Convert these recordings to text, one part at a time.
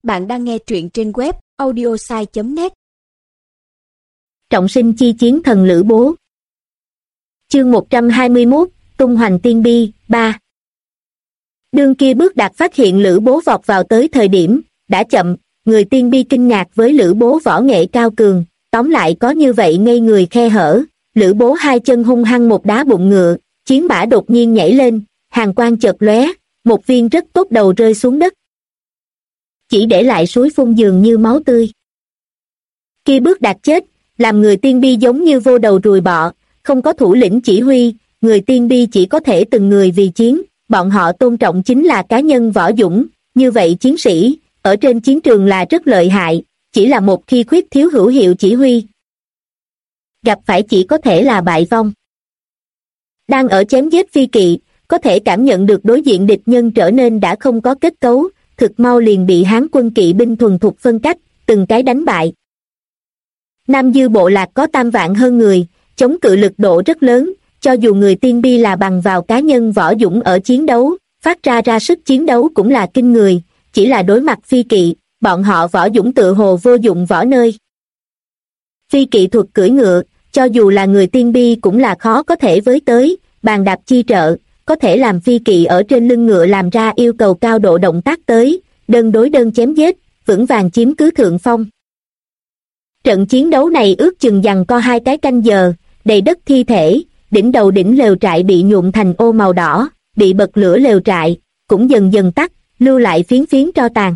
Bạn đang nghe truyện trên web audiosai.net. Trọng sinh chi chiến thần Lữ Bố. Chương 121, tung hoành tiên bi, 3. Đương kia Bước Đạt phát hiện Lữ Bố vọt vào tới thời điểm, đã chậm, người tiên bi kinh ngạc với Lữ Bố võ nghệ cao cường, tóm lại có như vậy ngây người khe hở, Lữ Bố hai chân hung hăng một đá bụng ngựa, chiến mã đột nhiên nhảy lên, hàn quang chợt lóe, một viên rất tốt đầu rơi xuống đất. Chỉ để lại suối phun dường như máu tươi. Kia Bước Đạt chết, làm người tiên bi giống như vô đầu ruồi bọ, không có thủ lĩnh chỉ huy, người tiên bi chỉ có thể từng người vì chiến, bọn họ tôn trọng chính là cá nhân võ dũng, như vậy chiến sĩ, ở trên chiến trường là rất lợi hại, chỉ là một khi khuyết thiếu hữu hiệu chỉ huy. Gặp phải chỉ có thể là bại vong. Đang ở chém giết phi kỵ, có thể cảm nhận được đối diện địch nhân trở nên đã không có kết cấu, thực mau liền bị Hán quân kỵ binh thuần thục phân cách, từng cái đánh bại. Nam Dư bộ lạc có 3 vạn hơn người, chống cự lực độ rất lớn, cho dù người tiên bi là bằng vào cá nhân võ dũng ở chiến đấu, phát ra sức chiến đấu cũng là kinh người, chỉ là đối mặt phi kỵ, bọn họ võ dũng tự hồ vô dụng võ nơi. Phi kỵ thuật cưỡi ngựa, cho dù là người tiên bi cũng là khó có thể với tới, bàn đạp chi trợ, có thể làm phi kỵ ở trên lưng ngựa làm ra yêu cầu cao độ động tác tới, đơn đối đơn chém giết, vững vàng chiếm cứ thượng phong. Trận chiến đấu này ước chừng giằng co 2 cái canh giờ, đầy đất thi thể, đỉnh đầu đỉnh lều trại bị nhuộm thành ô màu đỏ, bị bật lửa lều trại, cũng dần dần tắt, lưu lại phiến phiến tro tàn.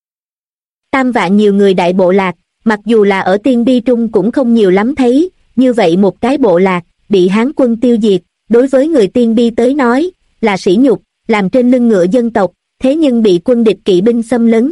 3 vạn nhiều người đại bộ lạc, mặc dù là ở tiên bi trung cũng không nhiều lắm thấy, như vậy một cái bộ lạc, bị Hán quân tiêu diệt, đối với người tiên bi tới nói, là sỉ nhục, làm trên lưng ngựa dân tộc, thế nhưng bị quân địch kỵ binh xâm lấn.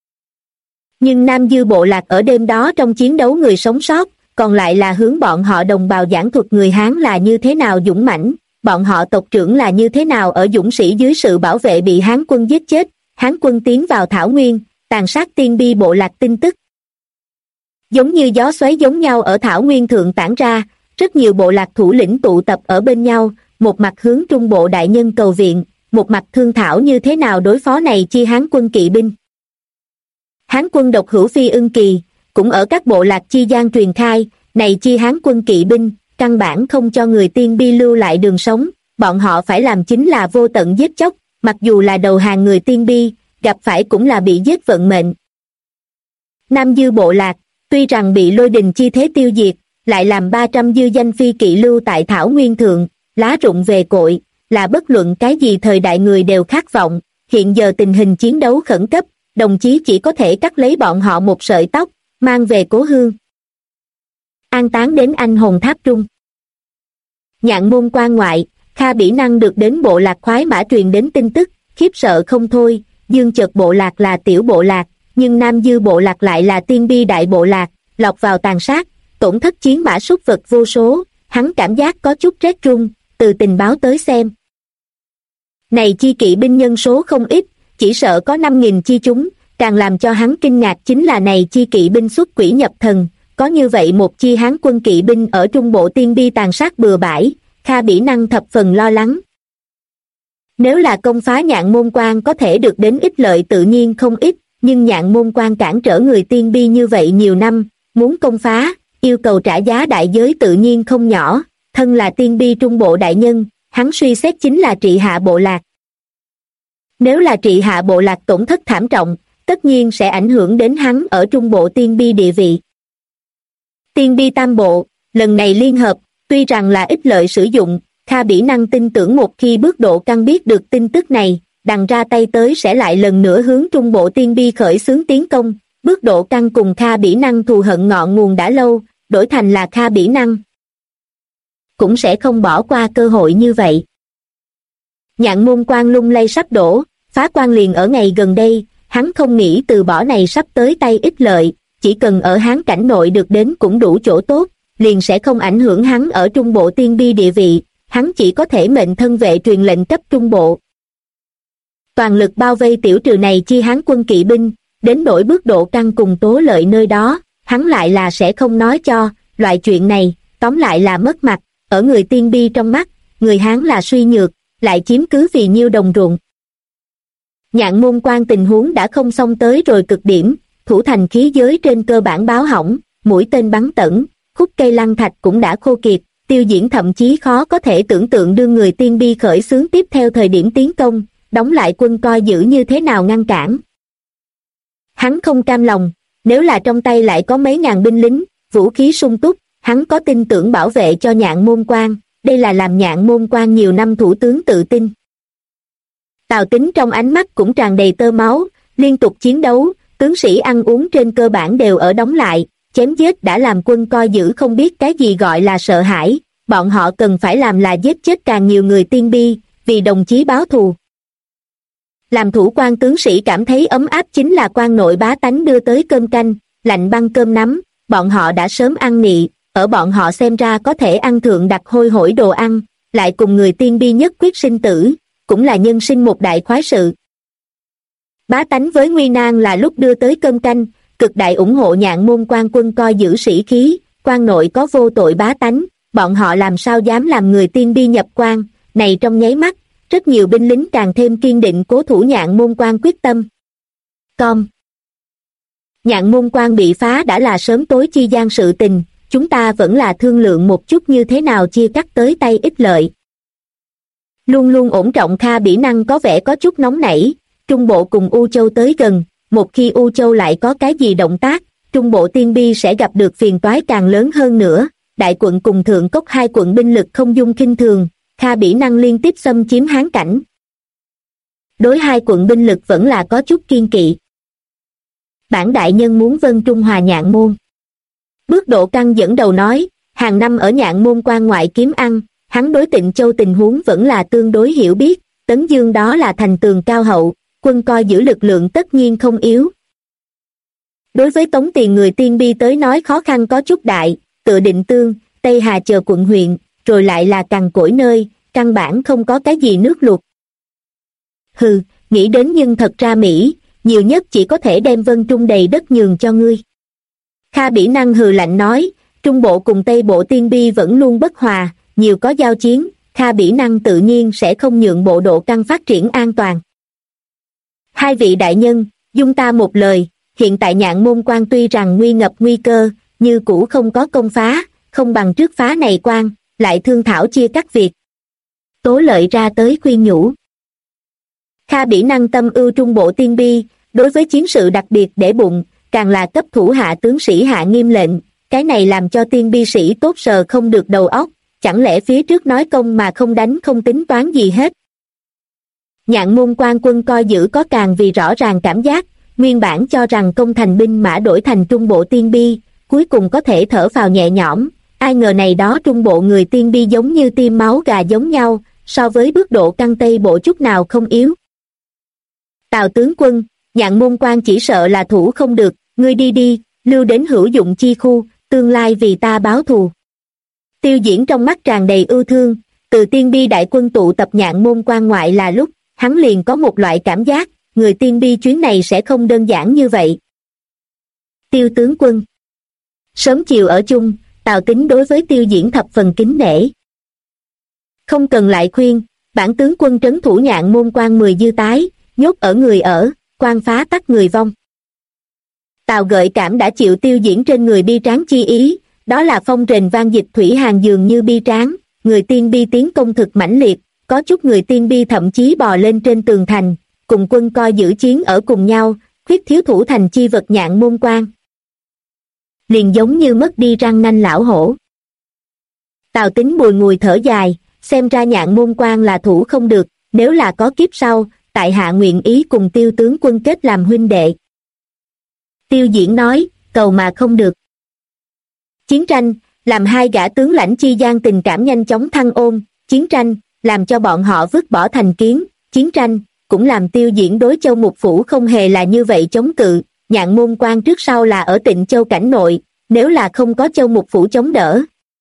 Nhưng Nam Dư bộ lạc ở đêm đó trong chiến đấu người sống sót, còn lại là hướng bọn họ đồng bào giảng thuật người Hán là như thế nào dũng mãnh, bọn họ tộc trưởng là như thế nào ở dũng sĩ dưới sự bảo vệ bị Hán quân giết chết, Hán quân tiến vào Thảo Nguyên, tàn sát tiên bi bộ lạc tin tức. Giống như gió xoáy giống nhau ở Thảo Nguyên thượng tản ra, rất nhiều bộ lạc thủ lĩnh tụ tập ở bên nhau, một mặt hướng Trung Bộ đại nhân cầu viện, một mặt thương thảo như thế nào đối phó này chi Hán quân kỵ binh. Hán quân độc hữu Phi Ưng Kỳ, cũng ở các bộ lạc chi gian truyền khai, này chi Hán quân kỵ binh, căn bản không cho người tiên bi lưu lại đường sống, bọn họ phải làm chính là vô tận giết chóc, mặc dù là đầu hàng người tiên bi, gặp phải cũng là bị giết vận mệnh. Nam Dư bộ lạc, tuy rằng bị lôi đình chi thế tiêu diệt, lại làm 300 dư danh phi kỵ lưu tại Thảo Nguyên thượng, lá rụng về cội, là bất luận cái gì thời đại người đều khát vọng, hiện giờ tình hình chiến đấu khẩn cấp, đồng chí chỉ có thể cắt lấy bọn họ một sợi tóc, mang về cố hương. An táng đến anh hồn tháp trung. Nhạn Môn quan ngoại, Kha Bỉ Năng được đến bộ lạc khoái mã truyền đến tin tức, khiếp sợ không thôi, Dương Chợt bộ lạc là tiểu bộ lạc, nhưng Nam Dư bộ lạc lại là tiên bi đại bộ lạc, lọt vào tàn sát, tổn thất chiến mã súc vật vô số, hắn cảm giác có chút rét run, từ tình báo tới xem. Này chi kỵ binh nhân số không ít, chỉ sợ có 5.000 chi chúng, càng làm cho hắn kinh ngạc chính là này chi kỵ binh xuất quỷ nhập thần, có như vậy một chi Hán quân kỵ binh ở Trung Bộ tiên bi tàn sát bừa bãi, Kha Bỉ Năng thập phần lo lắng. Nếu là công phá Nhạn Môn quan có thể được đến ích lợi tự nhiên không ít, nhưng Nhạn Môn quan cản trở người tiên bi như vậy nhiều năm, muốn công phá, yêu cầu trả giá đại giới tự nhiên không nhỏ, thân là tiên bi Trung Bộ đại nhân, hắn suy xét chính là trị hạ bộ lạc. Nếu là trị hạ bộ lạc tổn thất thảm trọng, tất nhiên sẽ ảnh hưởng đến hắn ở Trung Bộ tiên bi địa vị. Tiên bi tam bộ, lần này liên hợp, tuy rằng là ích lợi sử dụng, Kha Bỉ Năng tin tưởng một khi Bước Độ Căn biết được tin tức này, đằng ra tay tới sẽ lại lần nữa hướng Trung Bộ tiên bi khởi xướng tiến công, Bước Độ Căn cùng Kha Bỉ Năng thù hận ngọn nguồn đã lâu, đổi thành là Kha Bỉ Năng cũng sẽ không bỏ qua cơ hội như vậy. Nhạn Môn quan lung lay sắp đổ, phá quan liền ở ngày gần đây, hắn không nghĩ từ bỏ này sắp tới tay ích lợi, chỉ cần ở Hán cảnh nội được đến cũng đủ chỗ tốt, liền sẽ không ảnh hưởng hắn ở Trung Bộ tiên bi địa vị, hắn chỉ có thể mệnh thân vệ truyền lệnh cấp Trung Bộ. Toàn lực bao vây tiểu trừ này chi Hán quân kỵ binh, đến nỗi Bước Độ Căn cùng Tố Lợi nơi đó, hắn lại là sẽ không nói cho, loại chuyện này, tóm lại là mất mặt, ở người tiên bi trong mắt, người Hán là suy nhược, lại chiếm cứ vì nhiêu đồng ruộng. Nhạn môn quan tình huống đã không xong tới rồi cực điểm, thủ thành khí giới trên cơ bản báo hỏng, mũi tên bắn tẩn, khúc cây lăng thạch cũng đã khô kiệt, Tiêu Diễn thậm chí khó có thể tưởng tượng đưa người tiên bi khởi xướng tiếp theo thời điểm tiến công, đóng lại quân coi giữ như thế nào ngăn cản. Hắn không cam lòng, nếu là trong tay lại có mấy ngàn binh lính, vũ khí sung túc, hắn có tin tưởng bảo vệ cho Nhạn môn quan, đây là làm Nhạn môn quan nhiều năm thủ tướng tự tin. Tào Tín trong ánh mắt cũng tràn đầy tơ máu, liên tục chiến đấu, tướng sĩ ăn uống trên cơ bản đều ở đóng lại, chém giết đã làm quân coi giữ không biết cái gì gọi là sợ hãi, bọn họ cần phải làm là giết chết càng nhiều người tiên bi, vì đồng chí báo thù. Làm thủ quan tướng sĩ cảm thấy ấm áp chính là quan nội bá tánh đưa tới cơm canh, lạnh băng cơm nắm, bọn họ đã sớm ăn nị, ở bọn họ xem ra có thể ăn thượng đặc hôi hổi đồ ăn, lại cùng người tiên bi nhất quyết sinh tử, cũng là nhân sinh một đại khoái sự. Bá tánh với nguy nan là lúc đưa tới cơm canh, cực đại ủng hộ Nhạn môn quan quân coi giữ sĩ khí, quan nội có vô tội bá tánh, bọn họ làm sao dám làm người tiên bi nhập quan, này trong nháy mắt, rất nhiều binh lính càng thêm kiên định cố thủ Nhạn môn quan quyết tâm. Nhạn môn quan bị phá đã là sớm tối chi gian sự tình, chúng ta vẫn là thương lượng một chút như thế nào chia cắt tới tay ích lợi. Luôn luôn ổn trọng Kha Bỉ Năng có vẻ có chút nóng nảy, Trung Bộ cùng U Châu tới gần, một khi U Châu lại có cái gì động tác, Trung Bộ tiên bi sẽ gặp được phiền toái càng lớn hơn nữa, đại quận cùng thượng cốc hai quận binh lực không dung khinh thường, Kha Bỉ Năng liên tiếp xâm chiếm Hán cảnh. Đối hai quận binh lực vẫn là có chút kiên kỵ. Bản đại nhân muốn vân trung hòa Nhạn môn. Bước Độ Căng dẫn đầu nói, hàng năm ở Nhạn môn quan ngoại kiếm ăn, hắn đối Tịnh Châu tình huống vẫn là tương đối hiểu biết, Tấn Dương đó là thành tường cao hậu, quân coi giữ lực lượng tất nhiên không yếu. Đối với tống tiền người tiên bi tới nói khó khăn có chút đại, tựa Định Tương, Tây Hà chờ quận huyện, rồi lại là cằn cỗi nơi, căn bản không có cái gì nước luộc. Hừ, nghĩ đến nhưng thật ra Mỹ, nhiều nhất chỉ có thể đem Vân Trung đầy đất nhường cho ngươi. Kha Bỉ Năng hừ lạnh nói, Trung Bộ cùng Tây Bộ tiên bi vẫn luôn bất hòa, nhiều có giao chiến, Kha Bỉ Năng tự nhiên sẽ không nhượng Bộ Độ Căng phát triển an toàn. Hai vị đại nhân, dung ta một lời, hiện tại Nhạn môn quan tuy rằng nguy ngập nguy cơ, như cũ không có công phá, không bằng trước phá này quan, lại thương thảo chia cắt việc. Tố Lợi ra tới khuyên nhủ. Kha Bỉ Năng tâm ưu Trung Bộ tiên bi, đối với chiến sự đặc biệt để bụng, càng là cấp thủ hạ tướng sĩ hạ nghiêm lệnh, cái này làm cho tiên bi sĩ tốt sờ không được đầu óc, chẳng lẽ phía trước nói công mà không đánh không tính toán gì hết. Nhạn môn quan quân coi giữ có càng vì rõ ràng cảm giác, nguyên bản cho rằng công thành binh mã đổi thành Trung Bộ tiên bi, cuối cùng có thể thở phào nhẹ nhõm, ai ngờ này đó Trung Bộ người tiên bi giống như tim máu gà giống nhau, so với Bước Độ Căng Tây Bộ chút nào không yếu. Tào tướng quân, Nhạn môn quan chỉ sợ là thủ không được, ngươi đi đi, lưu đến hữu dụng chi khu, tương lai vì ta báo thù. Tiêu Diễn trong mắt tràn đầy ưu thương, từ tiên bi đại quân tụ tập Nhạn môn quan ngoại là lúc, hắn liền có một loại cảm giác, người tiên bi chuyến này sẽ không đơn giản như vậy. Tiêu tướng quân. Sớm chiều ở chung, Tào Tín đối với Tiêu Diễn thập phần kính nể. Không cần lại khuyên, bản tướng quân trấn thủ Nhạn môn quan 10 dư tái, nhốt ở người ở, quan phá tắc người vong. Tào gợi cảm đã chịu Tiêu Diễn trên người bi tráng chi ý, đó là phong rền vang dịch thủy hàng dường như bi tráng, người tiên bi tiến công thực mãnh liệt, có chút người tiên bi thậm chí bò lên trên tường thành, cùng quân coi giữ chiến ở cùng nhau, khuyết thiếu thủ thành chi vật Nhạn môn quan. Liền giống như mất đi răng nanh lão hổ. Tào Tín bùi ngùi thở dài, xem ra Nhạn môn quan là thủ không được, nếu là có kiếp sau, tại hạ nguyện ý cùng Tiêu tướng quân kết làm huynh đệ. Tiêu Diễn nói, cầu mà không được. Chiến tranh, làm hai gã tướng lãnh chi gian tình cảm nhanh chóng thăng ôn, chiến tranh, làm cho bọn họ vứt bỏ thành kiến, chiến tranh, cũng làm Tiêu Diễn đối Châu Mục Phủ không hề là như vậy chống cự, Nhạn môn quan trước sau là ở Tịnh Châu cảnh nội, nếu là không có Châu Mục Phủ chống đỡ,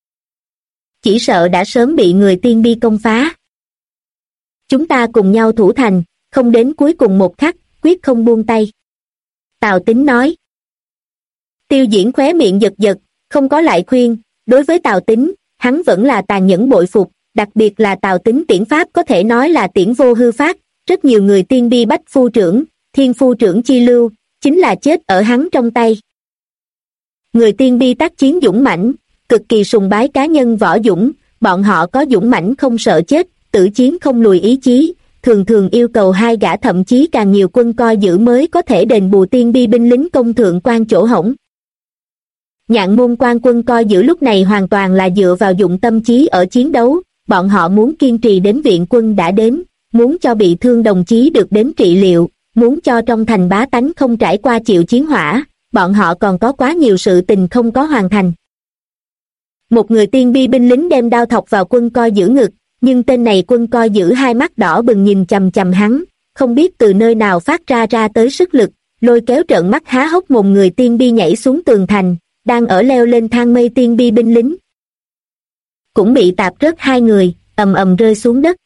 chỉ sợ đã sớm bị người tiên bi công phá. Chúng ta cùng nhau thủ thành, không đến cuối cùng một khắc, quyết không buông tay. Tào Tín nói. Tiêu Diễn khóe miệng giật giật, không có lại khuyên, đối với Tào Tín, hắn vẫn là tàn nhẫn bội phục, đặc biệt là Tào Tín tiễn pháp có thể nói là tiễn vô hư phát, rất nhiều người tiên bi bách phu trưởng, thiên phu trưởng chi lưu, chính là chết ở hắn trong tay. Người tiên bi tác chiến dũng mãnh, cực kỳ sùng bái cá nhân võ dũng, bọn họ có dũng mãnh không sợ chết, tử chiến không lùi ý chí, thường thường yêu cầu hai gã thậm chí càng nhiều quân coi giữ mới có thể đền bù tiên bi binh lính công thượng quan chỗ hổng. Nhạn môn quan quân coi giữ lúc này hoàn toàn là dựa vào dụng tâm trí ở chiến đấu, bọn họ muốn kiên trì đến viện quân đã đến, muốn cho bị thương đồng chí được đến trị liệu, muốn cho trong thành bá tánh không trải qua chịu chiến hỏa, bọn họ còn có quá nhiều sự tình không có hoàn thành. Một người tiên bi binh lính đem đao thọc vào quân coi giữ ngực, nhưng tên này quân coi giữ hai mắt đỏ bừng nhìn chằm chằm hắn, không biết từ nơi nào phát ra tới sức lực, lôi kéo trợn mắt há hốc mồm người tiên bi nhảy xuống tường thành, đang ở leo lên thang mây tiên bi binh lính. Cũng bị tạp rớt hai người, ầm ầm rơi xuống đất.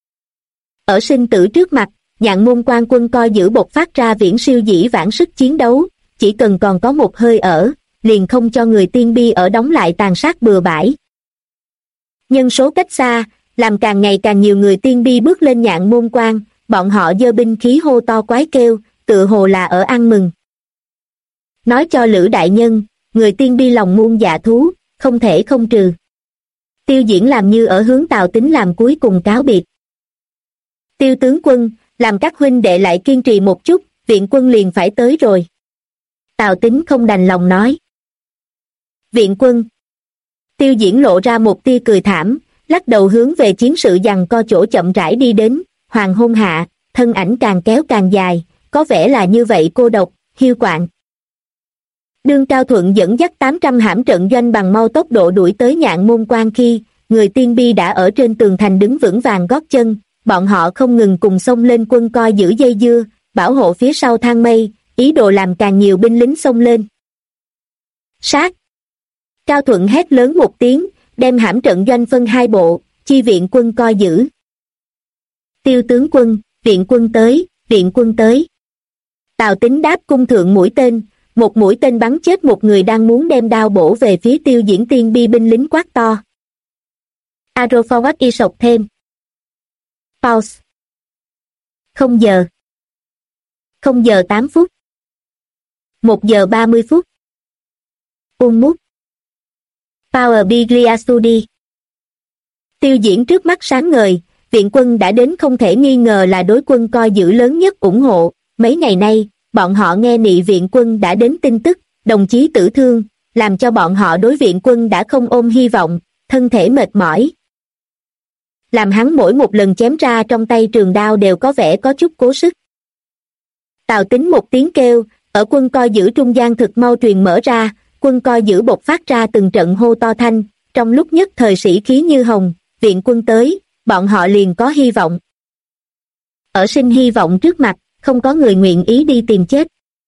Ở sinh tử trước mặt, Nhạn môn quan quân coi giữ bộc phát ra viễn siêu dĩ vãng sức chiến đấu, chỉ cần còn có một hơi ở, liền không cho người tiên bi ở đóng lại tàn sát bừa bãi. Nhân số cách xa, làm càng ngày càng nhiều người tiên bi bước lên Nhạn môn quan, bọn họ giơ binh khí hô to quái kêu, tựa hồ là ở ăn mừng. Nói cho Lữ đại nhân, người tiên bi lòng muôn dạ thú, không thể không trừ. Tiêu Diễn làm như ở hướng Tào Tín làm cuối cùng cáo biệt. Tiêu tướng quân, làm các huynh đệ lại kiên trì một chút, viện quân liền phải tới rồi. Tào Tín không đành lòng nói. Viện quân. Tiêu Diễn lộ ra một tia cười thảm, lắc đầu hướng về chiến sự giằng co chỗ chậm rãi đi đến, hoàng hôn hạ, thân ảnh càng kéo càng dài, có vẻ là như vậy cô độc, hiu quạnh. Đương Cao Thuận dẫn dắt 800 hãm trận doanh bằng mau tốc độ đuổi tới Nhạn môn quan khi, người tiên bi đã ở trên tường thành đứng vững vàng gót chân, bọn họ không ngừng cùng xông lên quân coi giữ dây dưa, bảo hộ phía sau thang mây, ý đồ làm càng nhiều binh lính xông lên. Sát! Cao Thuận hét lớn một tiếng, đem hãm trận doanh phân hai bộ, chi viện quân coi giữ. Tiêu tướng quân, viện quân tới, viện quân tới. Tào Tín đáp cung thượng mũi tên, một mũi tên bắn chết một người đang muốn đem đao bổ về phía Tiêu Diễn tiên bi binh lính quát to. Arrow forward y sộc thêm. Pause. 0 giờ. 0 giờ 8 phút. 1 giờ 30 phút. Mút. Power Biglia Studi. Tiêu Diễn trước mắt sáng ngời, viện quân đã đến không thể nghi ngờ là đối quân coi giữ lớn nhất ủng hộ. Mấy ngày nay, bọn họ nghe nị viện quân đã đến tin tức, đồng chí tử thương, làm cho bọn họ đối viện quân đã không ôm hy vọng, thân thể mệt mỏi. Làm hắn mỗi một lần chém ra trong tay trường đao đều có vẻ có chút cố sức. Tào Tín một tiếng kêu, ở quân coi giữ trung gian thực mau truyền mở ra, quân coi giữ bộc phát ra từng trận hô to thanh, trong lúc nhất thời sĩ khí như hồng, viện quân tới, bọn họ liền có hy vọng. Ở sinh hy vọng trước mặt, không có người nguyện ý đi tìm chết.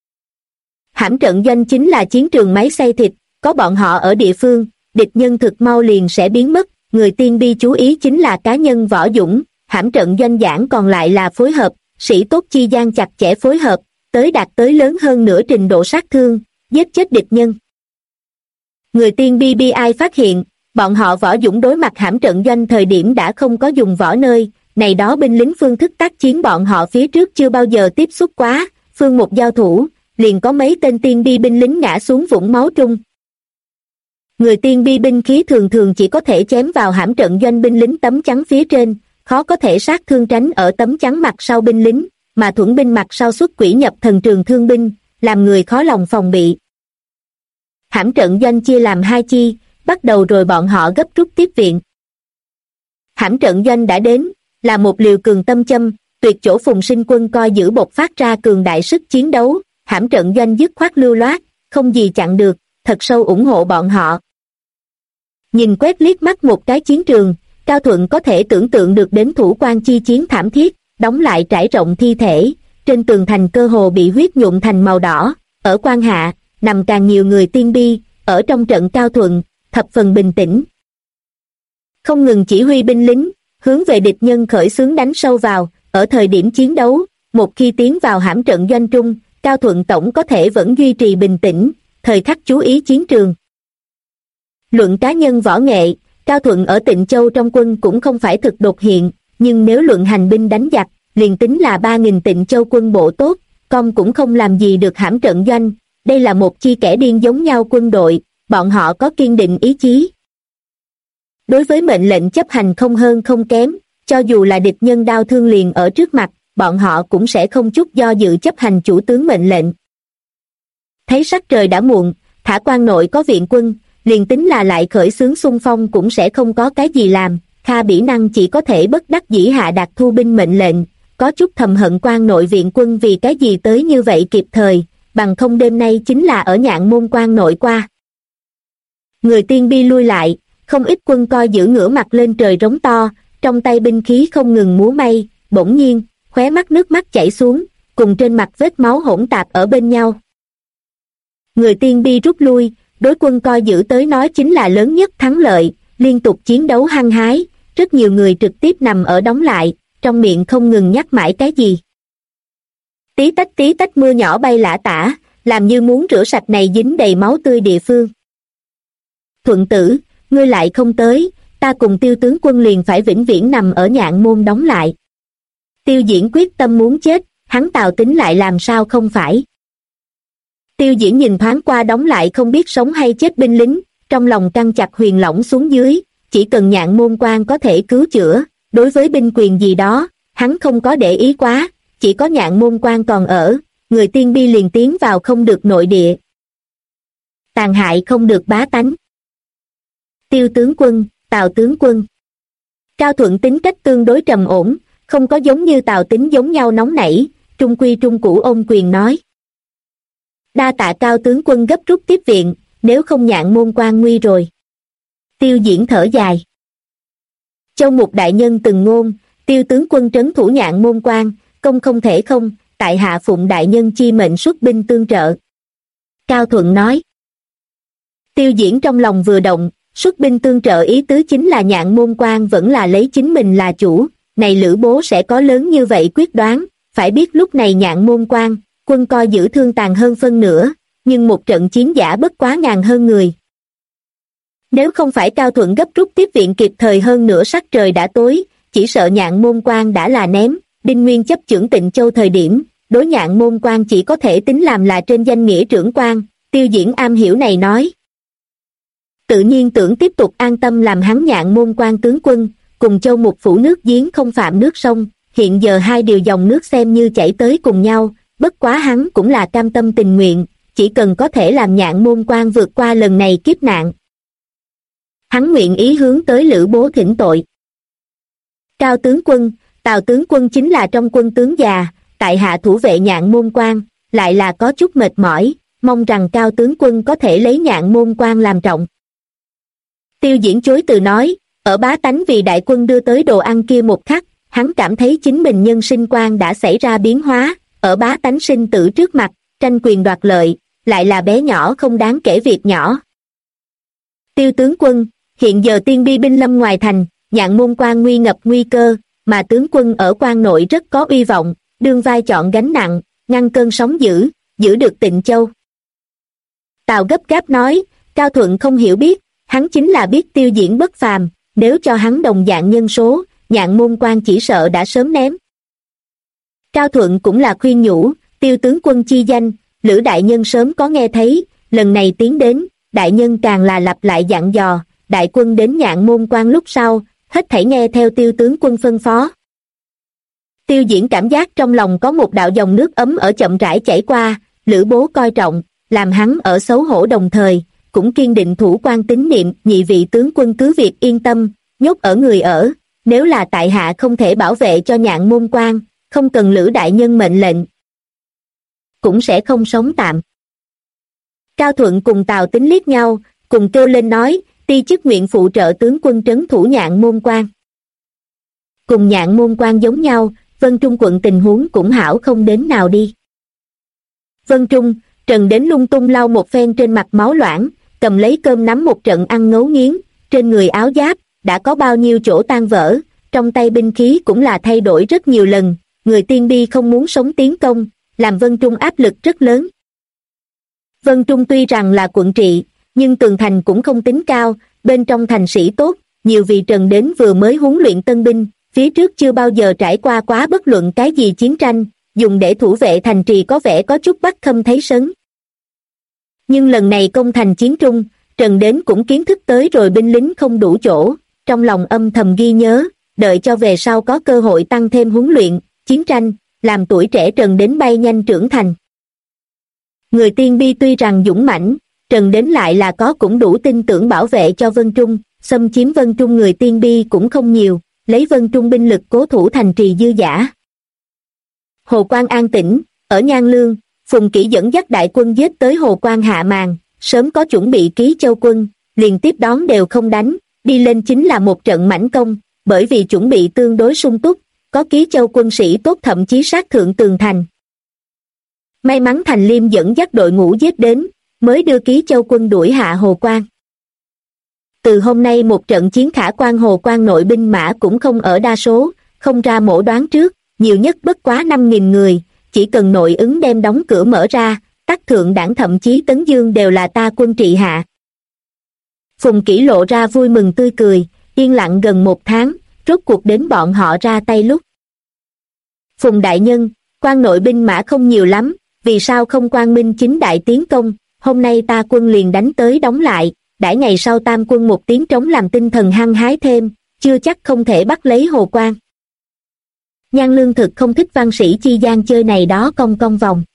Hãm trận doanh chính là chiến trường máy xay thịt, có bọn họ ở địa phương, địch nhân thực mau liền sẽ biến mất, người tiên bi chú ý chính là cá nhân võ dũng, hãm trận doanh giảng còn lại là phối hợp, sĩ tốt chi gian chặt chẽ phối hợp, tới đạt tới lớn hơn nửa trình độ sát thương, giết chết địch nhân. Người tiên bi bi ai phát hiện, bọn họ võ dũng đối mặt hãm trận doanh thời điểm đã không có dùng võ nơi, này đó binh lính phương thức tác chiến bọn họ phía trước chưa bao giờ tiếp xúc quá, phương một giao thủ, liền có mấy tên tiên bi binh lính ngã xuống vũng máu trung. Người tiên bi binh khí thường thường chỉ có thể chém vào hãm trận doanh binh lính tấm chắn phía trên, khó có thể sát thương tránh ở tấm chắn mặt sau binh lính, mà thuẫn binh mặt sau xuất quỷ nhập thần trường thương binh, làm người khó lòng phòng bị. Hãm trận doanh chia làm hai chi, bắt đầu rồi bọn họ gấp rút tiếp viện. Hãm trận doanh đã đến, là một liều cường tâm châm, tuyệt chỗ phùng sinh quân coi giữ bộc phát ra cường đại sức chiến đấu, hãm trận doanh dứt khoát lưu loát, không gì chặn được, thật sâu ủng hộ bọn họ. Nhìn quét liếc mắt một cái chiến trường, Cao Thuận có thể tưởng tượng được đến thủ quan chi chiến thảm thiết, đóng lại trải rộng thi thể, trên tường thành cơ hồ bị huyết nhuộm thành màu đỏ, ở quan hạ, nằm càng nhiều người tiên bi, ở trong trận Cao Thuận, thập phần bình tĩnh. Không ngừng chỉ huy binh lính, hướng về địch nhân khởi xướng đánh sâu vào, ở thời điểm chiến đấu, một khi tiến vào hãm trận doanh trung, Cao Thuận tổng có thể vẫn duy trì bình tĩnh, thời khắc chú ý chiến trường. Luận cá nhân võ nghệ, Cao Thuận ở Tịnh Châu trong quân cũng không phải thực đột hiện, nhưng nếu luận hành binh đánh giặc, liền tính là 3.000 Tịnh Châu quân bộ tốt, con cũng không làm gì được hãm trận doanh. Đây là một chi kẻ điên giống nhau quân đội, bọn họ có kiên định ý chí. Đối với mệnh lệnh chấp hành không hơn không kém, cho dù là địch nhân đao thương liền ở trước mặt, bọn họ cũng sẽ không chút do dự chấp hành chủ tướng mệnh lệnh. Thấy sắc trời đã muộn, thả quan nội có viện quân, liền tính là lại khởi xướng xung phong cũng sẽ không có cái gì làm. Kha Bỉ Năng chỉ có thể bất đắc dĩ hạ đạt thu binh mệnh lệnh, có chút thầm hận quan nội viện quân vì cái gì tới như vậy kịp thời, bằng không đêm nay chính là ở Nhạn Môn quan nội qua. Người Tiên Bi lui lại, không ít quân coi giữ ngửa mặt lên trời rống to, trong tay binh khí không ngừng múa may, bỗng nhiên, khóe mắt nước mắt chảy xuống, cùng trên mặt vết máu hỗn tạp ở bên nhau. Người Tiên Bi rút lui, đối quân coi giữ tới nói chính là lớn nhất thắng lợi, liên tục chiến đấu hăng hái, rất nhiều người trực tiếp nằm ở đóng lại, trong miệng không ngừng nhắc mãi cái gì. Tí tách mưa nhỏ bay lả tả, làm như muốn rửa sạch này dính đầy máu tươi địa phương. Thuận Tử, ngươi lại không tới, ta cùng Tiêu tướng quân liền phải vĩnh viễn nằm ở Nhạn Môn đóng lại. Tiêu Diễn quyết tâm muốn chết, hắn Tào Tín lại làm sao không phải. Tiêu Diễn nhìn thoáng qua đóng lại không biết sống hay chết binh lính, trong lòng căng chặt huyền lỏng xuống dưới, chỉ cần Nhạn Môn quan có thể cứu chữa, đối với binh quyền gì đó, hắn không có để ý quá, chỉ có Nhạn Môn quan còn ở, người Tiên Bi liền tiến vào không được nội địa. Tàn hại không được bá tánh. Tiêu tướng quân, Tào tướng quân. Cao Thuận tính cách tương đối trầm ổn, không có giống như Tào Tín giống nhau nóng nảy, trung quy trung cũ ôm quyền nói. Đa tạ Cao tướng quân gấp rút tiếp viện, nếu không Nhạn Môn quan nguy rồi. Tiêu Diễn thở dài. Châu Mục đại nhân từng ngôn, Tiêu tướng quân trấn thủ Nhạn Môn quan, công không thể không, tại hạ phụng đại nhân chi mệnh xuất binh tương trợ. Cao Thuận nói. Tiêu Diễn trong lòng vừa động, xuất binh tương trợ ý tứ chính là Nhạn Môn quan vẫn là lấy chính mình là chủ, này Lữ Bố sẽ có lớn như vậy quyết đoán, phải biết lúc này Nhạn Môn quan, quân coi giữ thương tàn hơn phân nửa, nhưng một trận chiến giả bất quá ngàn hơn người. Nếu không phải Cao Thuận gấp rút tiếp viện kịp thời hơn nữa sắc trời đã tối, chỉ sợ Nhạn Môn quan đã là ném. Đinh Nguyên chấp chưởng Tịnh Châu thời điểm, đối Nhạn Môn quan chỉ có thể tính làm là trên danh nghĩa trưởng quan, Tiêu Diễn am hiểu này nói. Tự nhiên tưởng tiếp tục an tâm làm hắn Nhạn Môn quan tướng quân, cùng Châu Mục phủ nước giếng không phạm nước sông, hiện giờ hai điều dòng nước xem như chảy tới cùng nhau, bất quá hắn cũng là cam tâm tình nguyện, chỉ cần có thể làm Nhạn Môn quan vượt qua lần này kiếp nạn. Hắn nguyện ý hướng tới Lữ Bố thỉnh tội. Cao tướng quân, Tào tướng quân chính là trong quân tướng già, tại hạ thủ vệ Nhạn Môn quan, lại là có chút mệt mỏi, mong rằng Cao tướng quân có thể lấy Nhạn Môn quan làm trọng. Tiêu Diễn chối từ nói, ở bá tánh vì đại quân đưa tới đồ ăn kia một khắc, hắn cảm thấy chính mình nhân sinh quan đã xảy ra biến hóa, ở bá tánh sinh tử trước mặt, tranh quyền đoạt lợi, lại là bé nhỏ không đáng kể việc nhỏ. Tiêu tướng quân, hiện giờ Tiên Bi binh lâm ngoài thành, Nhạn Môn quan nguy ngập nguy cơ, mà tướng quân ở quan nội rất có uy vọng, đương vai chọn gánh nặng, ngăn cơn sóng dữ, giữ được Tịnh Châu. Tào gấp gáp nói, Cao Thuận không hiểu biết, hắn chính là biết Tiêu Diễn bất phàm, nếu cho hắn đồng dạng nhân số, Nhạn Môn quan chỉ sợ đã sớm ném. Cao Thuận cũng là khuyên nhủ, Tiêu tướng quân chi danh, Lữ đại nhân sớm có nghe thấy, lần này tiến đến, đại nhân càng là lặp lại dặn dò, đại quân đến Nhạn Môn quan lúc sau, hết thảy nghe theo Tiêu tướng quân phân phó. Tiêu Diễn cảm giác trong lòng có một đạo dòng nước ấm ở chậm rãi chảy qua, Lữ Bố coi trọng, làm hắn ở xấu hổ đồng thời, cũng kiên định thủ quan tín niệm, nhị vị tướng quân cứ việc yên tâm, nhốt ở người ở, nếu là tại hạ không thể bảo vệ cho Nhạn Môn quan, không cần Lữ đại nhân mệnh lệnh, cũng sẽ không sống tạm. Cao Thuận cùng Tào Tín liếc nhau, cùng kêu lên nói, ti chức nguyện phụ trợ tướng quân trấn thủ Nhạn Môn quan. Cùng Nhạn Môn quan giống nhau, Vân Trung quận tình huống cũng hảo không đến nào đi. Vân Trung, Trần đến lung tung lau một phen trên mặt máu loãng, cầm lấy cơm nắm một trận ăn ngấu nghiến, trên người áo giáp, đã có bao nhiêu chỗ tan vỡ, trong tay binh khí cũng là thay đổi rất nhiều lần, người Tiên Bi không muốn sống tiến công, làm Vân Trung áp lực rất lớn. Vân Trung tuy rằng là quận trị, nhưng tường thành cũng không tính cao, bên trong thành sĩ tốt, nhiều vì Trần đến vừa mới huấn luyện tân binh, phía trước chưa bao giờ trải qua quá bất luận cái gì chiến tranh, dùng để thủ vệ thành trì có vẻ có chút bắt khâm thấy sấn. Nhưng lần này công thành chiến trung, Trần đến cũng kiến thức tới rồi binh lính không đủ chỗ, trong lòng âm thầm ghi nhớ, đợi cho về sau có cơ hội tăng thêm huấn luyện, chiến tranh, làm tuổi trẻ Trần đến bay nhanh trưởng thành. Người Tiên Bi tuy rằng dũng mãnh, Trần đến lại là có cũng đủ tin tưởng bảo vệ cho Vân Trung, xâm chiếm Vân Trung người Tiên Bi cũng không nhiều, lấy Vân Trung binh lực cố thủ thành trì dư dả. Hồ Quan an tĩnh, ở Nhan Lương, Phùng Kỷ dẫn dắt đại quân giết tới Hồ Quan hạ màn, sớm có chuẩn bị Ký Châu quân, liền tiếp đón đều không đánh, đi lên chính là một trận mãnh công, bởi vì chuẩn bị tương đối sung túc, có Ký Châu quân sĩ tốt thậm chí sát thượng tường thành. May mắn Thành Liêm dẫn dắt đội ngũ giết đến, mới đưa Ký Châu quân đuổi hạ Hồ Quan. Từ hôm nay một trận chiến khả quan Hồ Quan nội binh mã cũng không ở đa số, không ra mổ đoán trước, nhiều nhất bất quá 5.000 người, chỉ cần nội ứng đem đóng cửa mở ra, Tắc Thượng Đảng thậm chí Tấn Dương đều là ta quân trị hạ. Phùng Kỷ lộ ra vui mừng tươi cười, yên lặng gần 1 tháng, rốt cuộc đến bọn họ ra tay lúc. Phùng đại nhân, quan nội binh mã không nhiều lắm, vì sao không quang minh chính đại tiến công, hôm nay ta quân liền đánh tới đóng lại, đãi ngày sau tam quân một tiếng trống làm tinh thần hăng hái thêm, chưa chắc không thể bắt lấy Hồ Quan. Nhan Lương thực không thích văn sĩ chi gian chơi này đó cong cong vòng.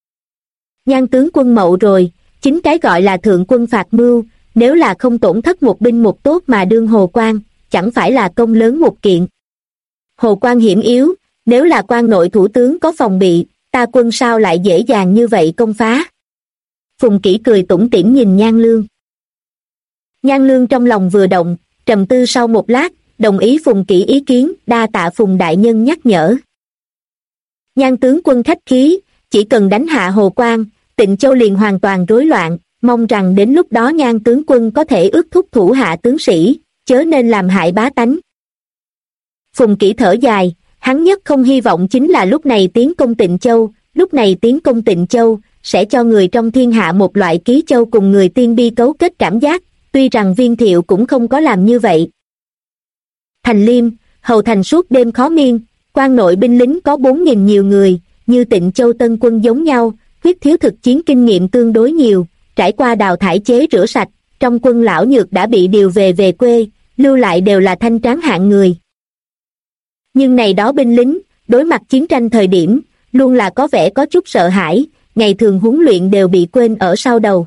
Nhan tướng quân mậu rồi, chính cái gọi là thượng quân phạt mưu, nếu là không tổn thất một binh một tốt mà đương Hồ Quan, chẳng phải là công lớn một kiện. Hồ Quan hiểm yếu, nếu là quan nội thủ tướng có phòng bị, ta quân sao lại dễ dàng như vậy công phá. Phùng Kỷ cười tủm tỉm nhìn Nhan Lương. Nhan Lương trong lòng vừa động, trầm tư sau một lát, đồng ý Phùng Kỷ ý kiến, đa tạ Phùng đại nhân nhắc nhở. Nhan tướng quân khách khí, chỉ cần đánh hạ Hồ Quan, Tịnh Châu liền hoàn toàn rối loạn, mong rằng đến lúc đó Nhan tướng quân có thể ước thúc thủ hạ tướng sĩ, chớ nên làm hại bá tánh. Phùng Kỷ thở dài, hắn nhất không hy vọng chính là lúc này tiến công Tịnh Châu, lúc này tiến công Tịnh Châu, sẽ cho người trong thiên hạ một loại Ký Châu cùng người Tiên Bi cấu kết cảm giác, tuy rằng Viên Thiệu cũng không có làm như vậy. Thành Liêm, hầu thành suốt đêm khó miên, quan nội binh lính có 4.000 nhiều người, như Tịnh Châu tân quân giống nhau, quyết thiếu thực chiến kinh nghiệm tương đối nhiều, trải qua đào thải chế rửa sạch, trong quân lão nhược đã bị điều về quê, lưu lại đều là thanh tráng hạng người. Nhưng này đó binh lính, đối mặt chiến tranh thời điểm, luôn là có vẻ có chút sợ hãi, ngày thường huấn luyện đều bị quên ở sau đầu.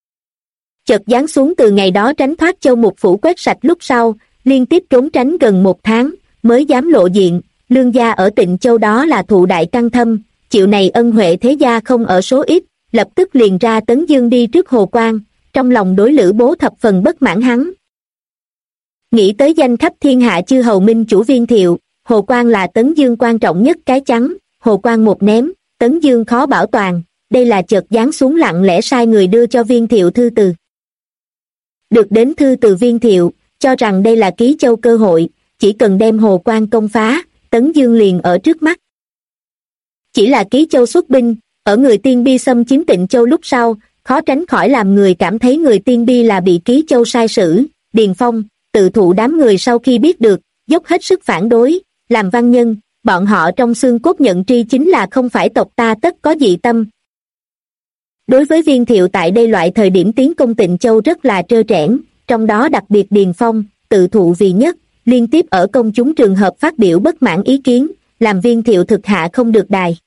Chợt giáng xuống từ ngày đó tránh thoát Châu Mục phủ quét sạch lúc sau, liên tiếp trốn tránh gần 1 tháng, mới dám lộ diện, Lương gia ở Tịnh Châu đó là thụ đại căn thâm, chịu này ân huệ thế gia không ở số ít, lập tức liền ra Tấn Dương đi trước Hồ Quan, trong lòng đối Lữ Bố thập phần bất mãn hắn. Nghĩ tới danh khắp thiên hạ chư hầu minh chủ Viên Thiệu, Hồ Quan là Tấn Dương quan trọng nhất cái chắn, Hồ Quan một ném, Tấn Dương khó bảo toàn, đây là chợt giáng xuống lặng lẽ sai người đưa cho Viên Thiệu thư từ. Được đến thư từ Viên Thiệu, cho rằng đây là Ký Châu cơ hội, chỉ cần đem Hồ Quan công phá, Tấn Dương liền ở trước mắt. Chỉ là Ký Châu xuất binh, ở người Tiên Bi xâm chiếm Tịnh Châu lúc sau, khó tránh khỏi làm người cảm thấy người Tiên Bi là bị Ký Châu sai sử, Điền Phong, Tự Thụ đám người sau khi biết được, dốc hết sức phản đối, làm văn nhân, bọn họ trong xương cốt nhận tri chính là không phải tộc ta tất có dị tâm. Đối với Viên Thiệu tại đây loại thời điểm tiến công Tịnh Châu rất là trơ trẽn, trong đó đặc biệt Điền Phong, Tự Thụ vì nhất, liên tiếp ở công chúng trường hợp phát biểu bất mãn ý kiến, làm Viên Thiệu thực hạ không được đài.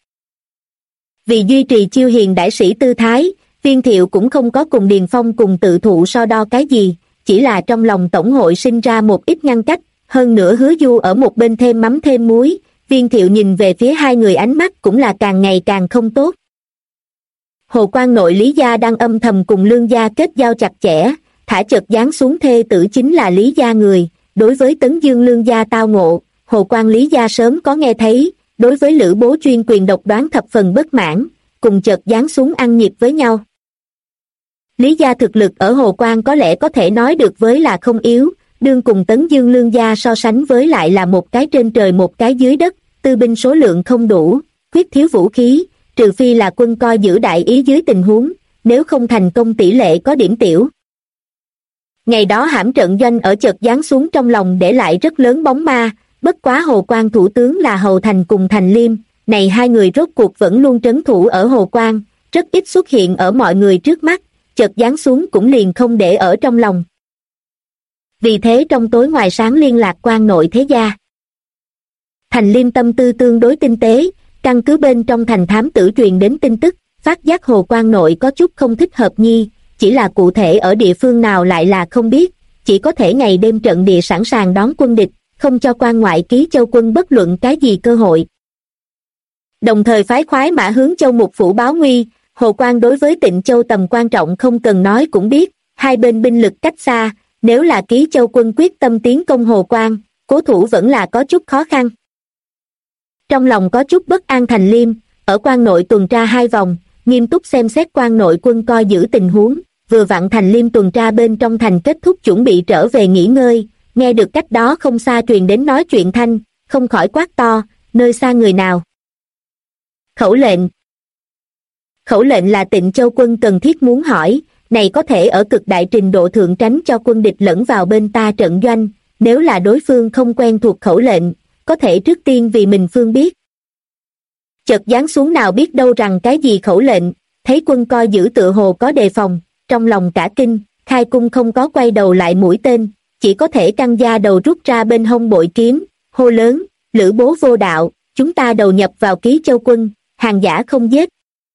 Vì duy trì chiêu hiền đại sĩ tư thái, Viên Thiệu cũng không có cùng Điền Phong cùng Tự Thụ so đo cái gì, chỉ là trong lòng tổng hội sinh ra một ít ngăn cách, hơn nữa Hứa Du ở một bên thêm mắm thêm muối, Viên Thiệu nhìn về phía hai người ánh mắt cũng là càng ngày càng không tốt. Hồ Quan nội Lý gia đang âm thầm cùng Lương gia kết giao chặt chẽ, thả chợt giáng xuống thê tử chính là Lý gia người, đối với Tấn Dương Lương gia tao ngộ, Hồ Quan Lý gia sớm có nghe thấy, đối với Lữ Bố chuyên quyền độc đoán thập phần bất mãn, cùng chợt giáng xuống ăn nhịp với nhau. Lý gia thực lực ở Hồ Quan có lẽ có thể nói được với là không yếu, đương cùng Tấn Dương Lương gia so sánh với lại là một cái trên trời một cái dưới đất, tư binh số lượng không đủ, quyết thiếu vũ khí, trừ phi là quân coi giữ đại ý dưới tình huống, nếu không thành công tỷ lệ có điểm tiểu. Ngày đó hãm trận doanh ở chợt giáng xuống trong lòng để lại rất lớn bóng ma, Bất quá Hồ Quan thủ tướng là Hầu Thành cùng Thành Liêm, này hai người rốt cuộc vẫn luôn trấn thủ ở Hồ Quan, rất ít xuất hiện ở mọi người trước mắt, chợt giáng xuống cũng liền không để ở trong lòng. Vì thế trong tối ngoài sáng liên lạc quan nội thế gia. Thành Liêm tâm tư tương đối tinh tế, căn cứ bên trong thành thám tử truyền đến tin tức, phát giác Hồ Quan nội có chút không thích hợp nhi, chỉ là cụ thể ở địa phương nào lại là không biết, chỉ có thể ngày đêm trận địa sẵn sàng đón quân địch, không cho quan ngoại ký châu quân bất luận cái gì cơ hội. Đồng thời phái khoái mã hướng Châu Mục phủ báo nguy, Hồ Quan đối với Tịnh Châu tầm quan trọng không cần nói cũng biết, hai bên binh lực cách xa, nếu là ký châu quân quyết tâm tiến công Hồ Quan, cố thủ vẫn là có chút khó khăn. Trong lòng có chút bất an Thành Liêm, ở quan nội tuần tra 2 vòng, nghiêm túc xem xét quan nội quân coi giữ tình huống, vừa vặn Thành Liêm tuần tra bên trong thành kết thúc chuẩn bị trở về nghỉ ngơi, nghe được cách đó không xa truyền đến nói chuyện thanh, không khỏi quát to, nơi xa người nào. Khẩu lệnh. Khẩu lệnh là Tịnh Châu quân cần thiết muốn hỏi, này có thể ở cực đại trình độ thượng tránh cho quân địch lẫn vào bên ta trận doanh, nếu là đối phương không quen thuộc khẩu lệnh, có thể trước tiên vì mình phương biết. Chợt giáng xuống nào biết đâu rằng cái gì khẩu lệnh, thấy quân coi giữ tựa hồ có đề phòng, trong lòng cả kinh, khai cung không có quay đầu lại mũi tên, chỉ có thể căng da đầu rút ra bên hông bội kiếm, hô lớn, Lữ Bố vô đạo, chúng ta đầu nhập vào ký châu quân, hàng giả không giết.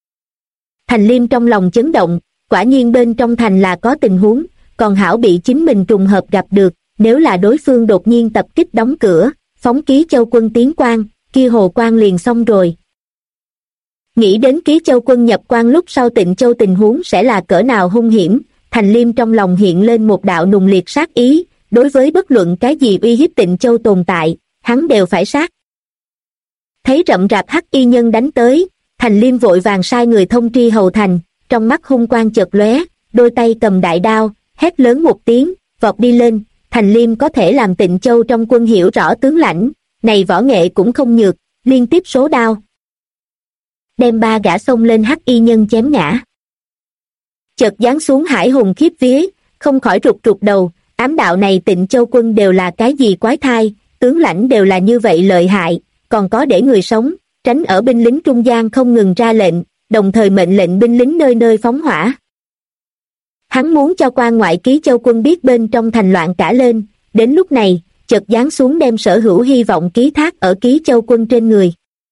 Thành Liêm trong lòng chấn động, quả nhiên bên trong thành là có tình huống, còn hảo bị chính mình trùng hợp gặp được, nếu là đối phương đột nhiên tập kích đóng cửa, phóng ký châu quân tiến quan, kia Hồ Quan liền xong rồi. Nghĩ đến ký châu quân nhập quan lúc sau Tịnh Châu tình huống sẽ là cỡ nào hung hiểm, Thành Liêm trong lòng hiện lên một đạo nùng liệt sát ý, đối với bất luận cái gì uy hiếp Tịnh Châu tồn tại, hắn đều phải sát. Thấy rậm rạp hắc y nhân đánh tới, Thành Liêm vội vàng sai người thông tri Hầu Thành, trong mắt hung quang chợt lóe, đôi tay cầm đại đao, hét lớn một tiếng, vọt đi lên. Thành Liêm có thể làm Tịnh Châu trong quân hiểu rõ tướng lãnh, này võ nghệ cũng không nhược, liên tiếp số đao. Đem 3 gã xông lên hắc y nhân chém ngã. Chợt giáng xuống Hải Hùng khiếp vía, không khỏi rụt rụt đầu, ám đạo này Tịnh Châu quân đều là cái gì quái thai, tướng lãnh đều là như vậy lợi hại, còn có để người sống, tránh ở binh lính trung gian không ngừng ra lệnh, đồng thời mệnh lệnh binh lính nơi nơi phóng hỏa. Hắn muốn cho quan ngoại ký châu quân biết bên trong thành loạn cả lên, đến lúc này, chợt giáng xuống đem sở hữu hy vọng ký thác ở ký châu quân trên người.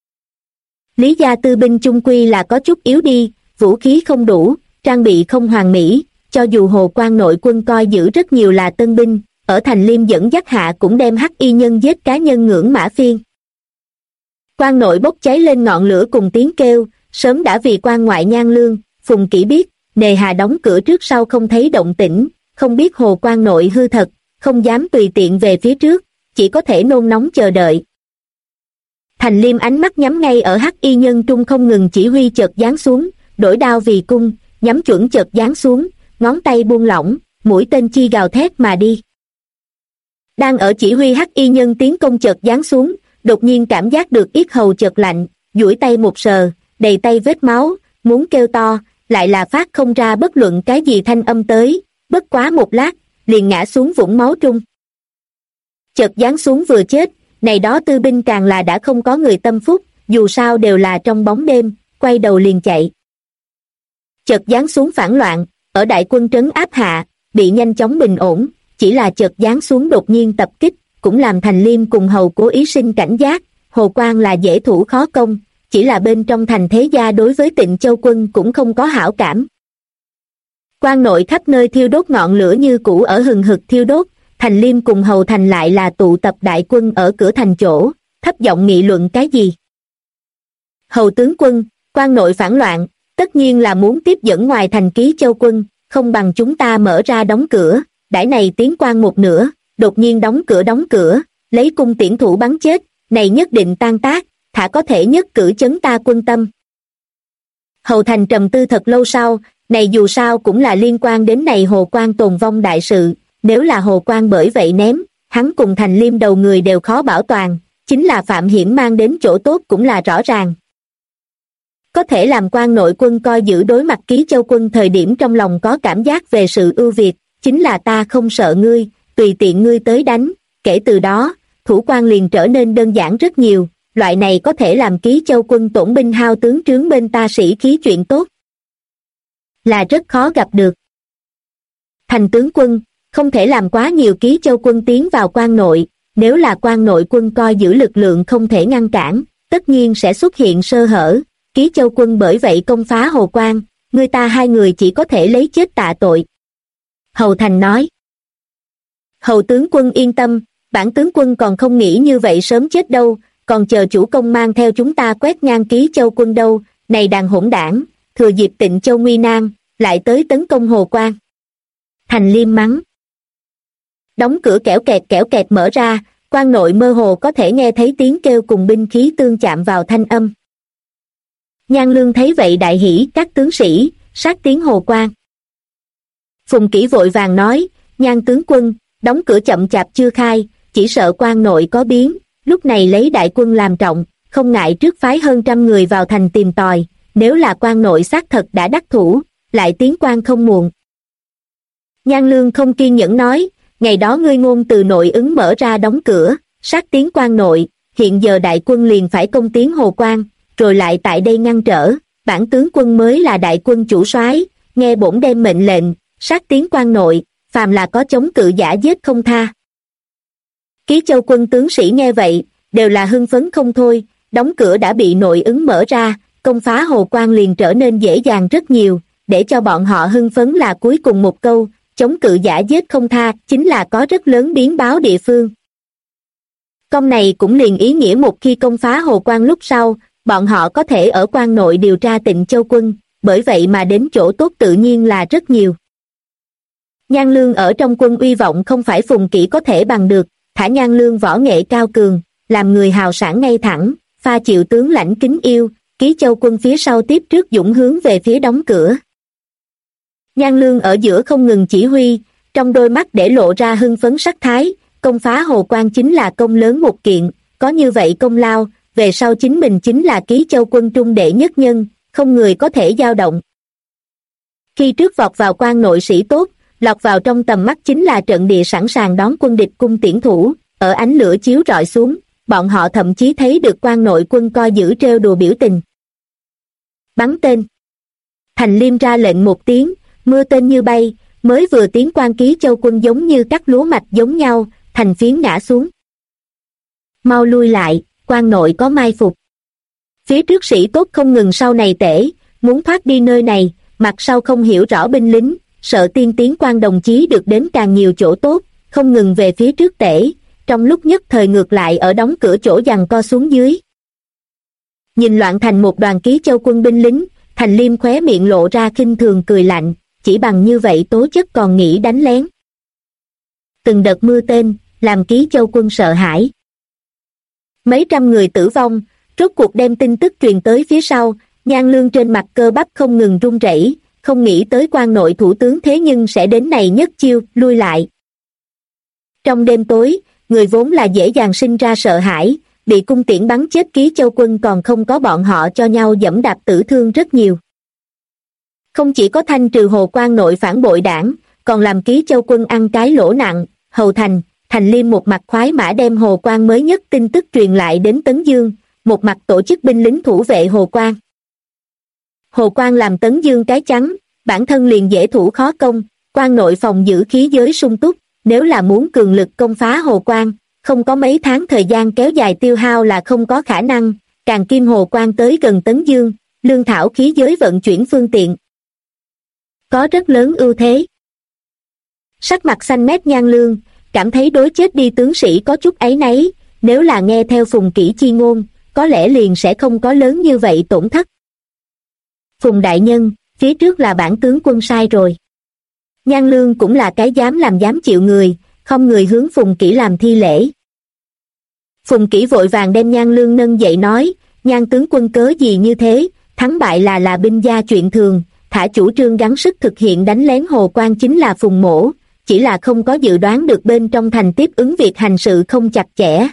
Lý gia tư binh chung quy là có chút yếu đi, vũ khí không đủ, trang bị không hoàn mỹ, cho dù Hồ Quan nội quân coi giữ rất nhiều là tân binh, ở Thành Liêm dẫn dắt hạ cũng đem hắc y nhân giết cá nhân ngưỡng mã phiên. Quan nội bốc cháy lên ngọn lửa cùng tiếng kêu, sớm đã vì quan ngoại nhan lương, Phùng Kỷ biết, nề hà đóng cửa trước sau không thấy động tĩnh, không biết Hồ Quan nội hư thật, không dám tùy tiện về phía trước, chỉ có thể nôn nóng chờ đợi. Thành Liêm ánh mắt nhắm ngay ở hắc y nhân trung không ngừng chỉ huy chợt giáng xuống, đổi đao vì cung, nhắm chuẩn chợt giáng xuống, ngón tay buông lỏng, mũi tên chi gào thét mà đi. Đang ở chỉ huy hắc y nhân tiến công chợt giáng xuống, đột nhiên cảm giác được yết hầu chợt lạnh, duỗi tay một sờ, đầy tay vết máu, muốn kêu to, lại là phát không ra bất luận cái gì thanh âm tới, bất quá một lát, liền ngã xuống vũng máu trung. Chợt giáng xuống vừa chết, này đó tư binh càng là đã không có người tâm phúc, dù sao đều là trong bóng đêm, quay đầu liền chạy. Chợt giáng xuống phản loạn, ở đại quân trấn áp hạ, bị nhanh chóng bình ổn, chỉ là chợt giáng xuống đột nhiên tập kích, cũng làm Thành Liêm cùng Hầu cố ý sinh cảnh giác, Hồ Quan là dễ thủ khó công, chỉ là bên trong thành thế gia đối với Tịnh Châu quân cũng không có hảo cảm. Quan nội khắp nơi thiêu đốt ngọn lửa như cũ ở hừng hực thiêu đốt, Thành Liêm cùng Hầu Thành lại là tụ tập đại quân ở cửa thành chỗ, thấp giọng nghị luận cái gì. Hầu tướng quân, quan nội phản loạn, tất nhiên là muốn tiếp dẫn ngoài thành ký châu quân, không bằng chúng ta mở ra đóng cửa, đãi này tiến quan một nửa, đột nhiên đóng cửa, lấy cung tiễn thủ bắn chết, này nhất định tan tác, thả có thể nhất cử chấn ta quân tâm. Hầu Thành trầm tư thật lâu sau, này dù sao cũng là liên quan đến này Hồ Quan tồn vong đại sự, nếu là Hồ Quan bởi vậy ném, hắn cùng Thành Liêm đầu người đều khó bảo toàn, chính là phạm hiểm mang đến chỗ tốt cũng là rõ ràng. Có thể làm quan nội quân coi giữ đối mặt ký châu quân thời điểm trong lòng có cảm giác về sự ưu việt, chính là ta không sợ ngươi, tùy tiện ngươi tới đánh, kể từ đó, thủ quan liền trở nên đơn giản rất nhiều, loại này có thể làm Ký Châu quân tổn binh hao tướng trướng bên ta sĩ khí chuyện tốt là rất khó gặp được. Thành tướng quân, không thể làm quá nhiều Ký Châu quân tiến vào quan nội, nếu là quan nội quân coi giữ lực lượng không thể ngăn cản, tất nhiên sẽ xuất hiện sơ hở, Ký Châu quân bởi vậy công phá Hồ Quan, người ta hai người chỉ có thể lấy chết tạ tội. Hầu Thành nói. Hầu tướng quân yên tâm, bản tướng quân còn không nghĩ như vậy sớm chết đâu, còn chờ chủ công mang theo chúng ta quét ngang Ký Châu quân đâu, này đàn hỗn đảng, thừa dịp Tịnh Châu nguy nan, lại tới tấn công Hồ Quan. Thành Liêm mắng. Đóng cửa kẽo kẹt mở ra, quan nội mơ hồ có thể nghe thấy tiếng kêu cùng binh khí tương chạm vào thanh âm. Nhan Lương thấy vậy đại hỉ, các tướng sĩ, sát tiến Hồ Quan. Phùng Kỷ vội vàng nói, Nhan tướng quân, đóng cửa chậm chạp chưa khai, chỉ sợ quan nội có biến, lúc này lấy đại quân làm trọng, không ngại trước phái hơn 100 người vào thành tìm tòi, nếu là quan nội xác thật đã đắc thủ, lại tiến quan không muộn. Nhan Lương không kiên nhẫn nói, ngày đó ngươi ngôn từ nội ứng mở ra đóng cửa, sát tiến quan nội, hiện giờ đại quân liền phải công tiến Hồ Quan, rồi lại tại đây ngăn trở, bản tướng quân mới là đại quân chủ soái, nghe bổn đem mệnh lệnh, sát tiến quan nội, phàm là có chống cự giả giết không tha. Ký Châu quân tướng sĩ nghe vậy, đều là hưng phấn không thôi, đóng cửa đã bị nội ứng mở ra, công phá Hồ Quan liền trở nên dễ dàng rất nhiều, để cho bọn họ hưng phấn là cuối cùng một câu, chống cự giả giết không tha, chính là có rất lớn biến báo địa phương. Câu này cũng liền ý nghĩa một khi công phá Hồ Quan lúc sau, bọn họ có thể ở quan nội điều tra Tịnh Châu quân, bởi vậy mà đến chỗ tốt tự nhiên là rất nhiều. Nhan Lương ở trong quân uy vọng không phải Phùng Kỷ có thể bằng được, thả Nhan Lương võ nghệ cao cường, làm người hào sảng ngay thẳng, pha chịu tướng lãnh kính yêu, Ký Châu quân phía sau tiếp trước dũng hướng về phía đóng cửa. Nhan Lương ở giữa không ngừng chỉ huy, trong đôi mắt để lộ ra hưng phấn sắc thái, công phá Hồ Quan chính là công lớn một kiện, có như vậy công lao, về sau chính mình chính là Ký Châu quân trung đệ nhất nhân, không người có thể dao động. Khi trước vọt vào quan nội sĩ tốt, lọt vào trong tầm mắt chính là trận địa sẵn sàng đón quân địch cung tiễn thủ, ở ánh lửa chiếu rọi xuống, bọn họ thậm chí thấy được quan nội quân coi giữ trêu đùa biểu tình. Bắn tên. Thành Liêm ra lệnh một tiếng, mưa tên như bay, mới vừa tiến quan Ký Châu quân giống như cắt lúa mạch giống nhau, thành phiến ngã xuống. Mau lui lại, quan nội có mai phục. Phía trước sĩ tốt không ngừng sau này tể, muốn thoát đi nơi này, mặt sau không hiểu rõ binh lính, sợ tiên tiến quan đồng chí được đến càng nhiều chỗ tốt, không ngừng về phía trước tể, trong lúc nhất thời ngược lại ở đóng cửa chỗ giằng co xuống dưới. Nhìn loạn thành một đoàn Ký Châu quân binh lính, Thành Liêm khóe miệng lộ ra khinh thường cười lạnh, chỉ bằng như vậy tố chất còn nghĩ đánh lén. Từng đợt mưa tên, làm Ký Châu quân sợ hãi. Mấy trăm người tử vong, rốt cuộc đem tin tức truyền tới phía sau, Nhan Lương trên mặt cơ bắp không ngừng run rẩy, không nghĩ tới quan nội thủ tướng thế nhưng sẽ đến này nhất chiêu, lui lại. Trong đêm tối, người vốn là dễ dàng sinh ra sợ hãi, bị cung tiễn bắn chết Ký Châu quân còn không có bọn họ cho nhau dẫm đạp tử thương rất nhiều. Không chỉ có thanh trừ Hồ Quan nội phản bội đảng, còn làm Ký Châu quân ăn cái lỗ nặng, Hầu Thành Liêm một mặt khoái mã đem Hồ Quan mới nhất tin tức truyền lại đến Tấn Dương, một mặt tổ chức binh lính thủ vệ Hồ Quan. Hồ Quan làm Tấn Dương cái chắn, bản thân liền dễ thủ khó công, quan nội phòng giữ khí giới sung túc, nếu là muốn cường lực công phá Hồ Quan, không có mấy tháng thời gian kéo dài tiêu hao là không có khả năng, càng kim Hồ Quan tới gần Tấn Dương, lương thảo khí giới vận chuyển phương tiện. Có rất lớn ưu thế. Sắc mặt xanh mét Nhan Lương, cảm thấy đối chết đi tướng sĩ có chút áy náy, nếu là nghe theo Phùng Kỷ chi ngôn, có lẽ liền sẽ không có lớn như vậy tổn thất. Phùng đại nhân, phía trước là bản tướng quân sai rồi. Nhan Lương cũng là cái dám làm dám chịu người, không người hướng Phùng Kỷ làm thi lễ. Phùng Kỷ vội vàng đem Nhan Lương nâng dậy nói, Nhan tướng quân cớ gì như thế, thắng bại là binh gia chuyện thường, thả chủ trương gắng sức thực hiện đánh lén Hồ Quan chính là Phùng mỗ, chỉ là không có dự đoán được bên trong thành tiếp ứng việc hành sự không chặt chẽ.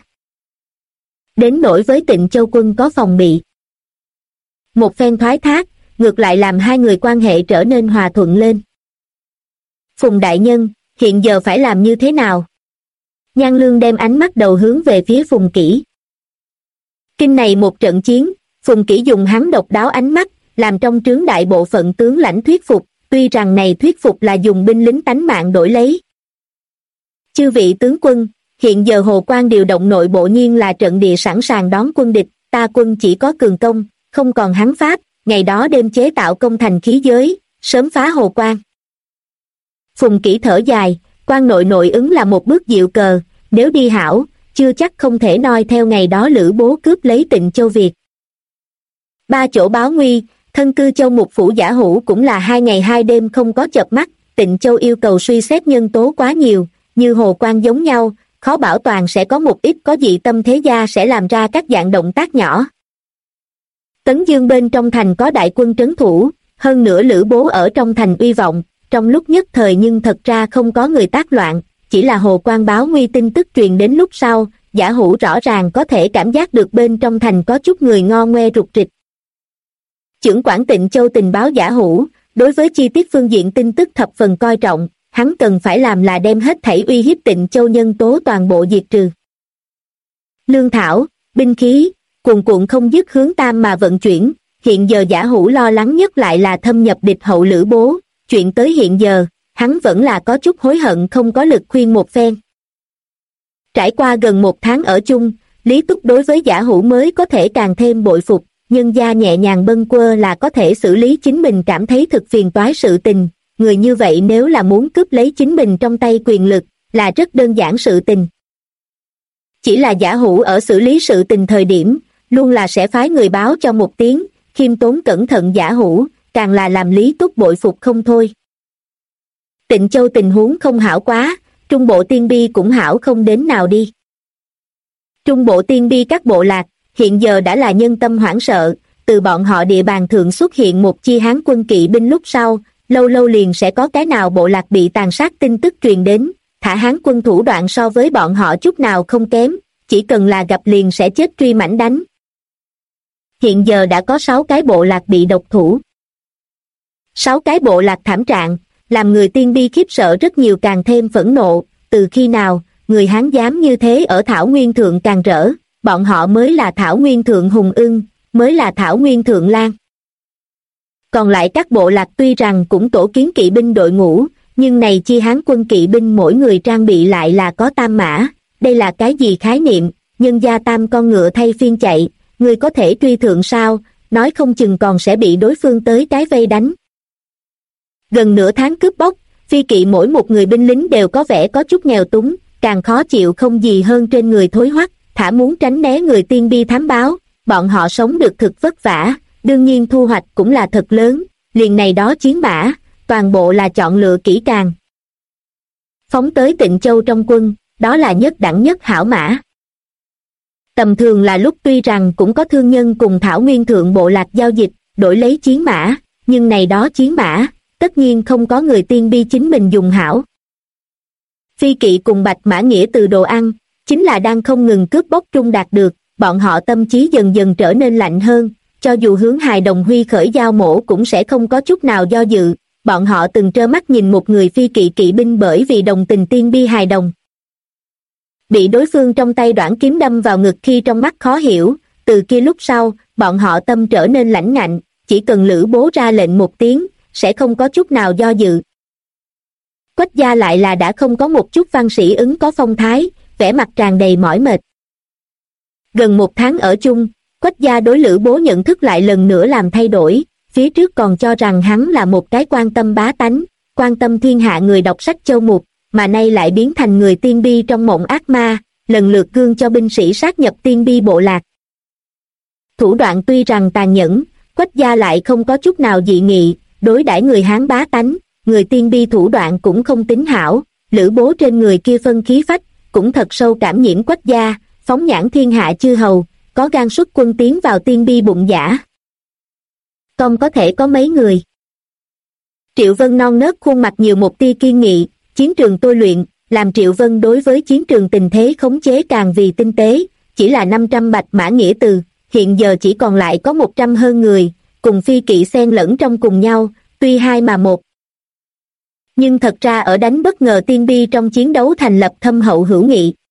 Đến nỗi với Tịnh Châu quân có phòng bị. Một phen thoái thác, ngược lại làm hai người quan hệ trở nên hòa thuận lên. Phùng đại nhân, hiện giờ phải làm như thế nào? Nhan Lương đem ánh mắt đầu hướng về phía Phùng Kỷ. Kinh này một trận chiến, Phùng Kỷ dùng hắn độc đáo ánh mắt, làm trong trướng đại bộ phận tướng lãnh thuyết phục, tuy rằng này thuyết phục là dùng binh lính tánh mạng đổi lấy. Chư vị tướng quân, hiện giờ Hồ Quan điều động nội bộ nhiên là trận địa sẵn sàng đón quân địch, ta quân chỉ có cường công, không còn hắn pháp, ngày đó đêm chế tạo công thành khí giới, sớm phá Hồ Quan. Phùng Kỷ thở dài, quan nội nội ứng là một bước diệu cờ, nếu đi hảo, chưa chắc không thể noi theo ngày đó Lữ Bố cướp lấy Tịnh Châu Việt. Ba chỗ báo nguy, thân cư Châu Mục phủ Giả Hữu cũng là 2 ngày 2 đêm không có chợp mắt, Tịnh Châu yêu cầu suy xét nhân tố quá nhiều, như Hồ Quan giống nhau, khó bảo toàn sẽ có một ít có dị tâm thế gia sẽ làm ra các dạng động tác nhỏ. Tấn Dương bên trong thành có đại quân trấn thủ, hơn nữa Lữ Bố ở trong thành uy vọng, trong lúc nhất thời nhưng thật ra không có người tác loạn, chỉ là Hồ Quan báo nguy tin tức truyền đến lúc sau, Giả Hữu rõ ràng có thể cảm giác được bên trong thành có chút người ngo ngoe rục rịch. Chưởng quản Tịnh Châu tình báo Giả Hữu, đối với chi tiết phương diện tin tức thập phần coi trọng, hắn cần phải làm là đem hết thảy uy hiếp Tịnh Châu nhân tố toàn bộ diệt trừ. Lương thảo, binh khí, cuồn cuộn không dứt hướng Tam mà vận chuyển, hiện giờ Giả Hữu lo lắng nhất lại là thâm nhập địch hậu Lữ Bố, chuyện tới hiện giờ, hắn vẫn là có chút hối hận không có lực khuyên một phen. Trải qua gần 1 tháng ở chung, Lý Túc đối với Giả Hữu mới có thể càng thêm bội phục, nhân gia nhẹ nhàng bâng quơ là có thể xử lý chính mình cảm thấy thực phiền toái sự tình, người như vậy nếu là muốn cướp lấy chính mình trong tay quyền lực, là rất đơn giản sự tình. Chỉ là Giả Hữu ở xử lý sự tình thời điểm, luôn là sẽ phái người báo cho một tiếng, khiêm tốn cẩn thận Giả Hữu, càng là làm Lý Túc bội phục không thôi. Tịnh Châu tình huống không hảo quá, Trung Bộ Tiên Bi cũng hảo không đến nào đi. Trung Bộ Tiên Bi các bộ lạc, hiện giờ đã là nhân tâm hoảng sợ, từ bọn họ địa bàn thượng xuất hiện một chi Hán quân kỵ binh lúc sau, lâu lâu liền sẽ có cái nào bộ lạc bị tàn sát tin tức truyền đến, thả Hán quân thủ đoạn so với bọn họ chút nào không kém, chỉ cần là gặp liền sẽ chết truy mãnh đánh. Hiện giờ đã có 6 cái bộ lạc bị độc thủ. 6 cái bộ lạc thảm trạng, làm người Tiên Bi khiếp sợ rất nhiều càng thêm phẫn nộ, từ khi nào, người Hán dám như thế ở Thảo Nguyên Thượng càng rỡ, bọn họ mới là Thảo Nguyên Thượng hùng ưng, mới là Thảo Nguyên Thượng Lan. Còn lại các bộ lạc tuy rằng cũng tổ kiến kỵ binh đội ngũ, nhưng này chi Hán quân kỵ binh mỗi người trang bị lại là có tam mã, đây là cái gì khái niệm, nhân gia tam con ngựa thay phiên chạy, người có thể truy thượng sao, nói không chừng còn sẽ bị đối phương tới cái vây đánh. Gần nửa tháng cướp bóc, phi kỵ mỗi một người binh lính đều có vẻ có chút nghèo túng, càng khó chịu không gì hơn trên người thối hoắc, thả muốn tránh né người Tiên Bi thám báo, bọn họ sống được thực vất vả, đương nhiên thu hoạch cũng là thật lớn, liền này đó chiến mã, toàn bộ là chọn lựa kỹ càng. Phóng tới Tịnh Châu trong quân, đó là nhất đẳng nhất hảo mã. Tầm thường là lúc tuy rằng cũng có thương nhân cùng Thảo Nguyên Thượng bộ lạc giao dịch, đổi lấy chiến mã, nhưng này đó chiến mã, tất nhiên không có người Tiên Bi chính mình dùng hảo. Phi kỵ cùng bạch mã nghĩa từ đồ ăn, chính là đang không ngừng cướp bóc trung đạt được, bọn họ tâm trí dần dần trở nên lạnh hơn, cho dù hướng hài đồng huy khởi giao mổ cũng sẽ không có chút nào do dự, bọn họ từng trơ mắt nhìn một người phi kỵ kỵ binh bởi vì đồng tình Tiên Bi hài đồng. Bị đối phương trong tay đoản kiếm đâm vào ngực khi trong mắt khó hiểu, từ kia lúc sau, bọn họ tâm trở nên lãnh ngạnh, chỉ cần Lữ Bố ra lệnh một tiếng, sẽ không có chút nào do dự. Quách gia lại là đã không có một chút văn sĩ ứng có phong thái, vẻ mặt tràn đầy mỏi mệt. Gần 1 tháng ở chung, Quách gia đối Lữ Bố nhận thức lại lần nữa làm thay đổi, phía trước còn cho rằng hắn là một cái quan tâm bá tánh, quan tâm thiên hạ người đọc sách châu mục, mà nay lại biến thành người Tiên Bi trong mộng ác ma, lần lượt gương cho binh sĩ sát nhập Tiên Bi bộ lạc. Thủ đoạn tuy rằng tàn nhẫn, Quách gia lại không có chút nào dị nghị, đối đãi người Hán bá tánh, người Tiên Bi thủ đoạn cũng không tính hảo, Lữ Bố trên người kia phân khí phách, cũng thật sâu cảm nhiễm Quách gia, phóng nhãn thiên hạ chư hầu, có gan xuất quân tiến vào Tiên Bi bụng giả. Công có thể có mấy người. Triệu Vân non nớt khuôn mặt nhiều một tia kiên nghị, chiến trường tôi luyện, làm Triệu Vân đối với chiến trường tình thế khống chế càng vì tinh tế, chỉ là 500 bạch mã nghĩa từ, hiện giờ chỉ còn lại có 100 hơn người, cùng phi kỵ xen lẫn trong cùng nhau, tuy 2 mà 1. Nhưng thật ra ở đánh bất ngờ Tiên Bi trong chiến đấu thành lập thâm hậu hữu nghị,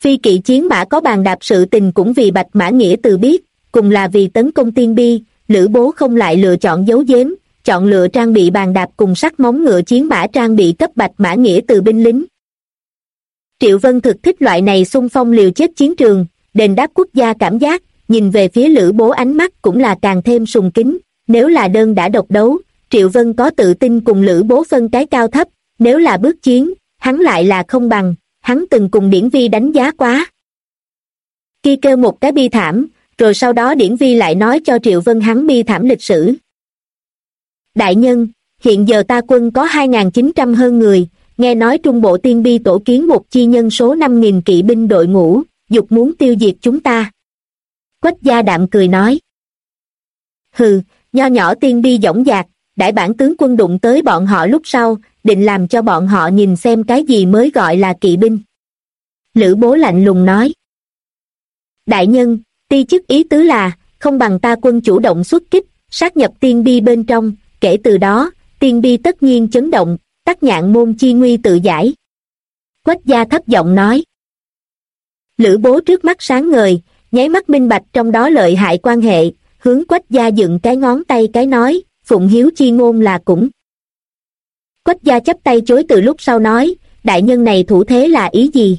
Phi kỵ chiến mã có bàn đạp sự tình cũng vì Bạch Mã Nghĩa Từ biết, cùng là vì tấn công Tiên Bi, Lữ Bố không lại lựa chọn giấu giếm, chọn lựa trang bị bàn đạp cùng sắt móng ngựa chiến mã trang bị cấp Bạch Mã Nghĩa Từ binh lính. Triệu Vân thực thích loại này xung phong liều chết chiến trường, đền đáp quốc gia cảm giác, nhìn về phía Lữ Bố ánh mắt cũng là càng thêm sùng kính. Nếu là đơn đã độc đấu, Triệu Vân có tự tin cùng Lữ Bố phân cái cao thấp, nếu là bước chiến, hắn lại là không bằng, hắn từng cùng Điển Vi đánh giá quá. Khi kêu một cái bi thảm, rồi sau đó Điển Vi lại nói cho Triệu Vân hắn bi thảm lịch sử. Đại nhân, hiện giờ ta quân có 2.900 hơn người, nghe nói Trung Bộ Tiên Bi tổ kiến một chi nhân số 5.000 kỵ binh đội ngũ, dục muốn tiêu diệt chúng ta. Quách Gia đạm cười nói. Hừ, nho nhỏ Tiên Bi dõng dạc, đại bản tướng quân đụng tới bọn họ lúc sau, định làm cho bọn họ nhìn xem cái gì mới gọi là kỵ binh. Lữ Bố lạnh lùng nói. Đại nhân, ti chức ý tứ là, không bằng ta quân chủ động xuất kích, sát nhập Tiên Bi bên trong, kể từ đó, Tiên Bi tất nhiên chấn động, Tắc Nhạn môn chi nguy tự giải. Quách Gia thấp giọng nói. Lữ Bố trước mắt sáng ngời, nháy mắt minh bạch trong đó lợi hại quan hệ, hướng Quách Gia dựng cái ngón tay cái nói, phụng hiếu chi ngôn là cũng. Quách Gia chắp tay chối từ lúc sau nói, đại nhân này thủ thế là ý gì?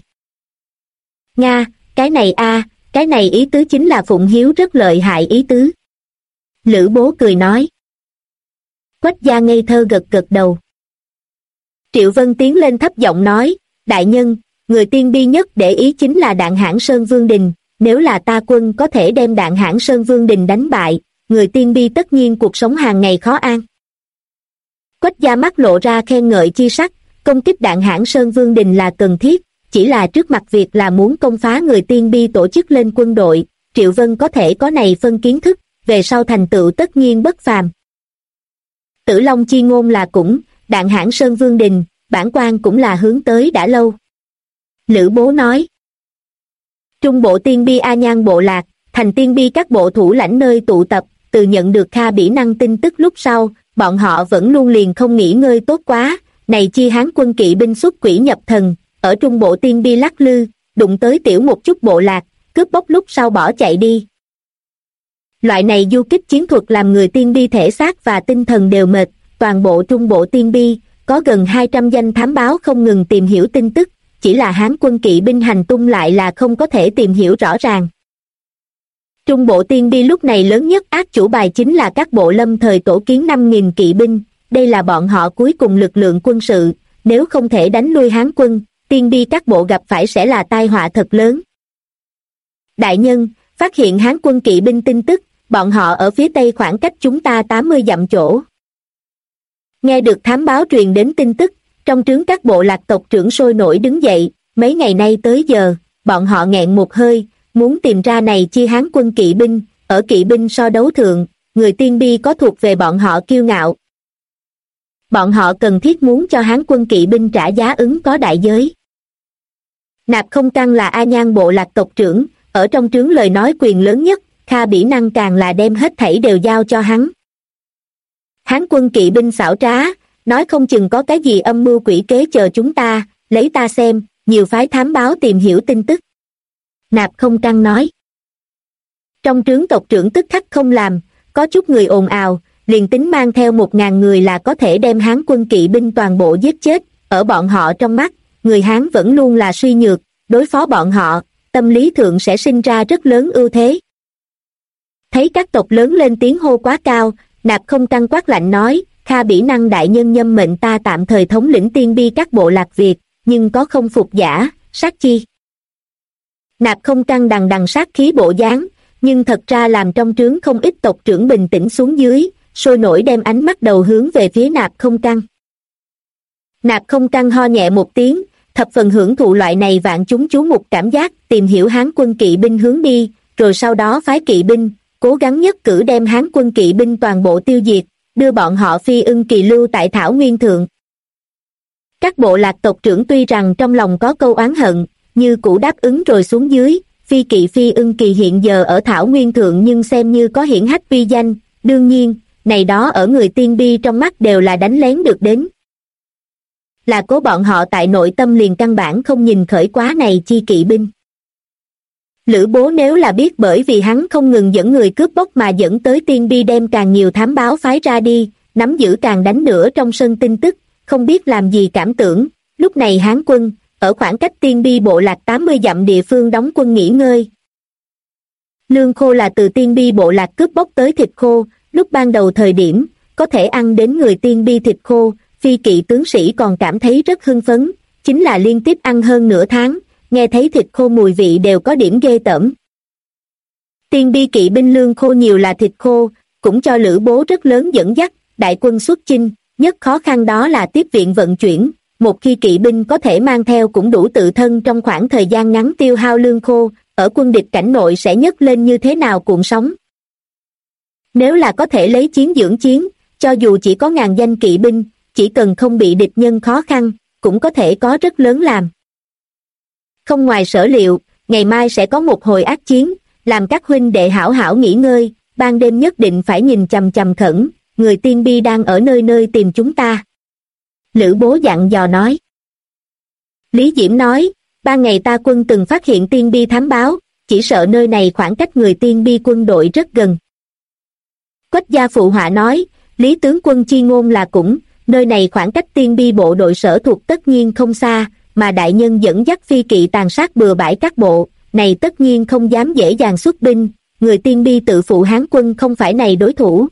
Nga, cái này cái này ý tứ chính là phụng hiếu rất lợi hại ý tứ. Lữ Bố cười nói. Quách Gia ngây thơ gật gật đầu. Triệu Vân tiến lên thấp giọng nói, đại nhân, người Tiên Bi nhất để ý chính là Đạn Hãn Sơn Vương Đình, nếu là ta quân có thể đem Đạn Hãn Sơn Vương Đình đánh bại, người Tiên Bi tất nhiên cuộc sống hàng ngày khó an. Quách Gia mắt lộ ra khen ngợi chi sắc, công kích Đạn Hãn Sơn Vương Đình là cần thiết, chỉ là trước mặt việc là muốn công phá người Tiên Bi tổ chức lên quân đội, Triệu Vân có thể có này phân kiến thức, về sau thành tựu tất nhiên bất phàm. Tử Long chi ngôn là cũng, Đạn Hãn Sơn Vương Đình, bản quan cũng là hướng tới đã lâu. Lữ Bố nói. Trung Bộ Tiên Bi A Nhan bộ lạc, thành Tiên Bi các bộ thủ lãnh nơi tụ tập, từ nhận được Kha Bỉ Năng tin tức lúc sau, bọn họ vẫn luôn liền không nghỉ ngơi tốt quá, này chi Hán quân kỵ binh xuất quỷ nhập thần, ở Trung Bộ Tiên Bi lắc lư, đụng tới tiểu một chút bộ lạc, cướp bóc lúc sau bỏ chạy đi. Loại này du kích chiến thuật làm người Tiên Bi thể xác và tinh thần đều mệt, toàn bộ Trung Bộ Tiên Bi, có gần 200 danh thám báo không ngừng tìm hiểu tin tức, chỉ là Hán quân kỵ binh hành tung lại là không có thể tìm hiểu rõ ràng. Trung Bộ Tiên Bi lúc này lớn nhất ác chủ bài chính là các bộ lâm thời tổ kiến 5.000 kỵ binh, đây là bọn họ cuối cùng lực lượng quân sự, nếu không thể đánh lui Hán quân, Tiên Bi các bộ gặp phải sẽ là tai họa thật lớn. Đại nhân, phát hiện Hán quân kỵ binh tin tức, bọn họ ở phía tây khoảng cách chúng ta 80 dặm chỗ. Nghe được thám báo truyền đến tin tức, trong trướng các bộ lạc tộc trưởng sôi nổi đứng dậy, mấy ngày nay tới giờ, bọn họ nghẹn một hơi, muốn tìm ra này chi Hán quân kỵ binh, ở kỵ binh so đấu thượng, người Tiên Bi có thuộc về bọn họ kiêu ngạo. Bọn họ cần thiết muốn cho Hán quân kỵ binh trả giá ứng có đại giới. Nạp Không Căn là A Nhan bộ lạc tộc trưởng, ở trong trướng lời nói quyền lớn nhất, Kha Bỉ Năng càng là đem hết thảy đều giao cho hắn. Hán quân kỵ binh xảo trá, nói không chừng có cái gì âm mưu quỷ kế chờ chúng ta, lấy ta xem, nhiều phái thám báo tìm hiểu tin tức. Nạp Không Căn nói. Trong trướng tộc trưởng tức khắc không làm, có chút người ồn ào, liền tính mang theo 1.000 người là có thể đem Hán quân kỵ binh toàn bộ giết chết, ở bọn họ trong mắt, người Hán vẫn luôn là suy nhược, đối phó bọn họ, tâm lý thượng sẽ sinh ra rất lớn ưu thế. Thấy các tộc lớn lên tiếng hô quá cao, Nạp Không Căn quát lạnh nói, Kha Bỉ Năng đại nhân nhâm mệnh ta tạm thời thống lĩnh Tiên Bi các bộ lạc Việt, nhưng có không phục giả, sát chi. Nạp Không Căn đằng đằng sát khí bộ dáng, nhưng thật ra làm trong trướng không ít tộc trưởng bình tĩnh xuống dưới, sôi nổi đem ánh mắt đầu hướng về phía Nạp Không Căn. Nạp Không Căn ho nhẹ một tiếng, thập phần hưởng thụ loại này vạn chúng chú mục cảm giác, tìm hiểu Hán quân kỵ binh hướng đi, rồi sau đó phái kỵ binh, cố gắng nhất cử đem Hán quân kỵ binh toàn bộ tiêu diệt, đưa bọn họ phi ưng kỳ lưu tại Thảo Nguyên Thượng. Các bộ lạc tộc trưởng tuy rằng trong lòng có câu oán hận, như cũ đáp ứng rồi xuống dưới, phi ưng kỳ hiện giờ ở Thảo Nguyên Thượng nhưng xem như có hiển hách uy danh, đương nhiên, này đó ở người Tiên Bi trong mắt đều là đánh lén được đến. Là cố bọn họ tại nội tâm liền căn bản không nhìn khởi quá này chi kỵ binh. Lữ Bố nếu là biết bởi vì hắn không ngừng dẫn người cướp bóc mà dẫn tới Tiên Bi đem càng nhiều thám báo phái ra đi, nắm giữ càng đánh nữa trong sân tin tức, không biết làm gì cảm tưởng, lúc này Hán quân, ở khoảng cách Tiên Bi bộ lạc 80 dặm địa phương đóng quân nghỉ ngơi. Lương khô là từ Tiên Bi bộ lạc cướp bóc tới thịt khô, lúc ban đầu thời điểm, có thể ăn đến người Tiên Bi thịt khô, phi kỵ tướng sĩ còn cảm thấy rất hưng phấn, chính là liên tiếp ăn hơn nửa tháng, nghe thấy thịt khô mùi vị đều có điểm ghê tởm. Tiên Bi kỵ binh lương khô nhiều là thịt khô, cũng cho Lữ Bố rất lớn dẫn dắt, đại quân xuất chinh, nhất khó khăn đó là tiếp viện vận chuyển, một khi kỵ binh có thể mang theo cũng đủ tự thân trong khoảng thời gian ngắn tiêu hao lương khô, ở quân địch cảnh nội sẽ nhấc lên như thế nào cuộn sóng. Nếu là có thể lấy chiến dưỡng chiến, cho dù chỉ có ngàn danh kỵ binh, chỉ cần không bị địch nhân khó khăn, cũng có thể có rất lớn làm. Không ngoài sở liệu, ngày mai sẽ có một hồi ác chiến, làm các huynh đệ hảo hảo nghỉ ngơi, ban đêm nhất định phải nhìn chằm chằm khẩn, người Tiên Bi đang ở nơi nơi tìm chúng ta. Lữ Bố dặn dò nói. Lý Diễm nói, ban ngày ta quân từng phát hiện Tiên Bi thám báo, chỉ sợ nơi này khoảng cách người Tiên Bi quân đội rất gần. Quách gia phụ họa nói, Lý tướng quân chi ngôn là cũng, nơi này khoảng cách Tiên Bi bộ đội sở thuộc tất nhiên không xa, mà đại nhân dẫn dắt phi kỵ tàn sát bừa bãi các bộ, này tất nhiên không dám dễ dàng xuất binh, người Tiên Bi tự phụ Hán quân không phải này đối thủ.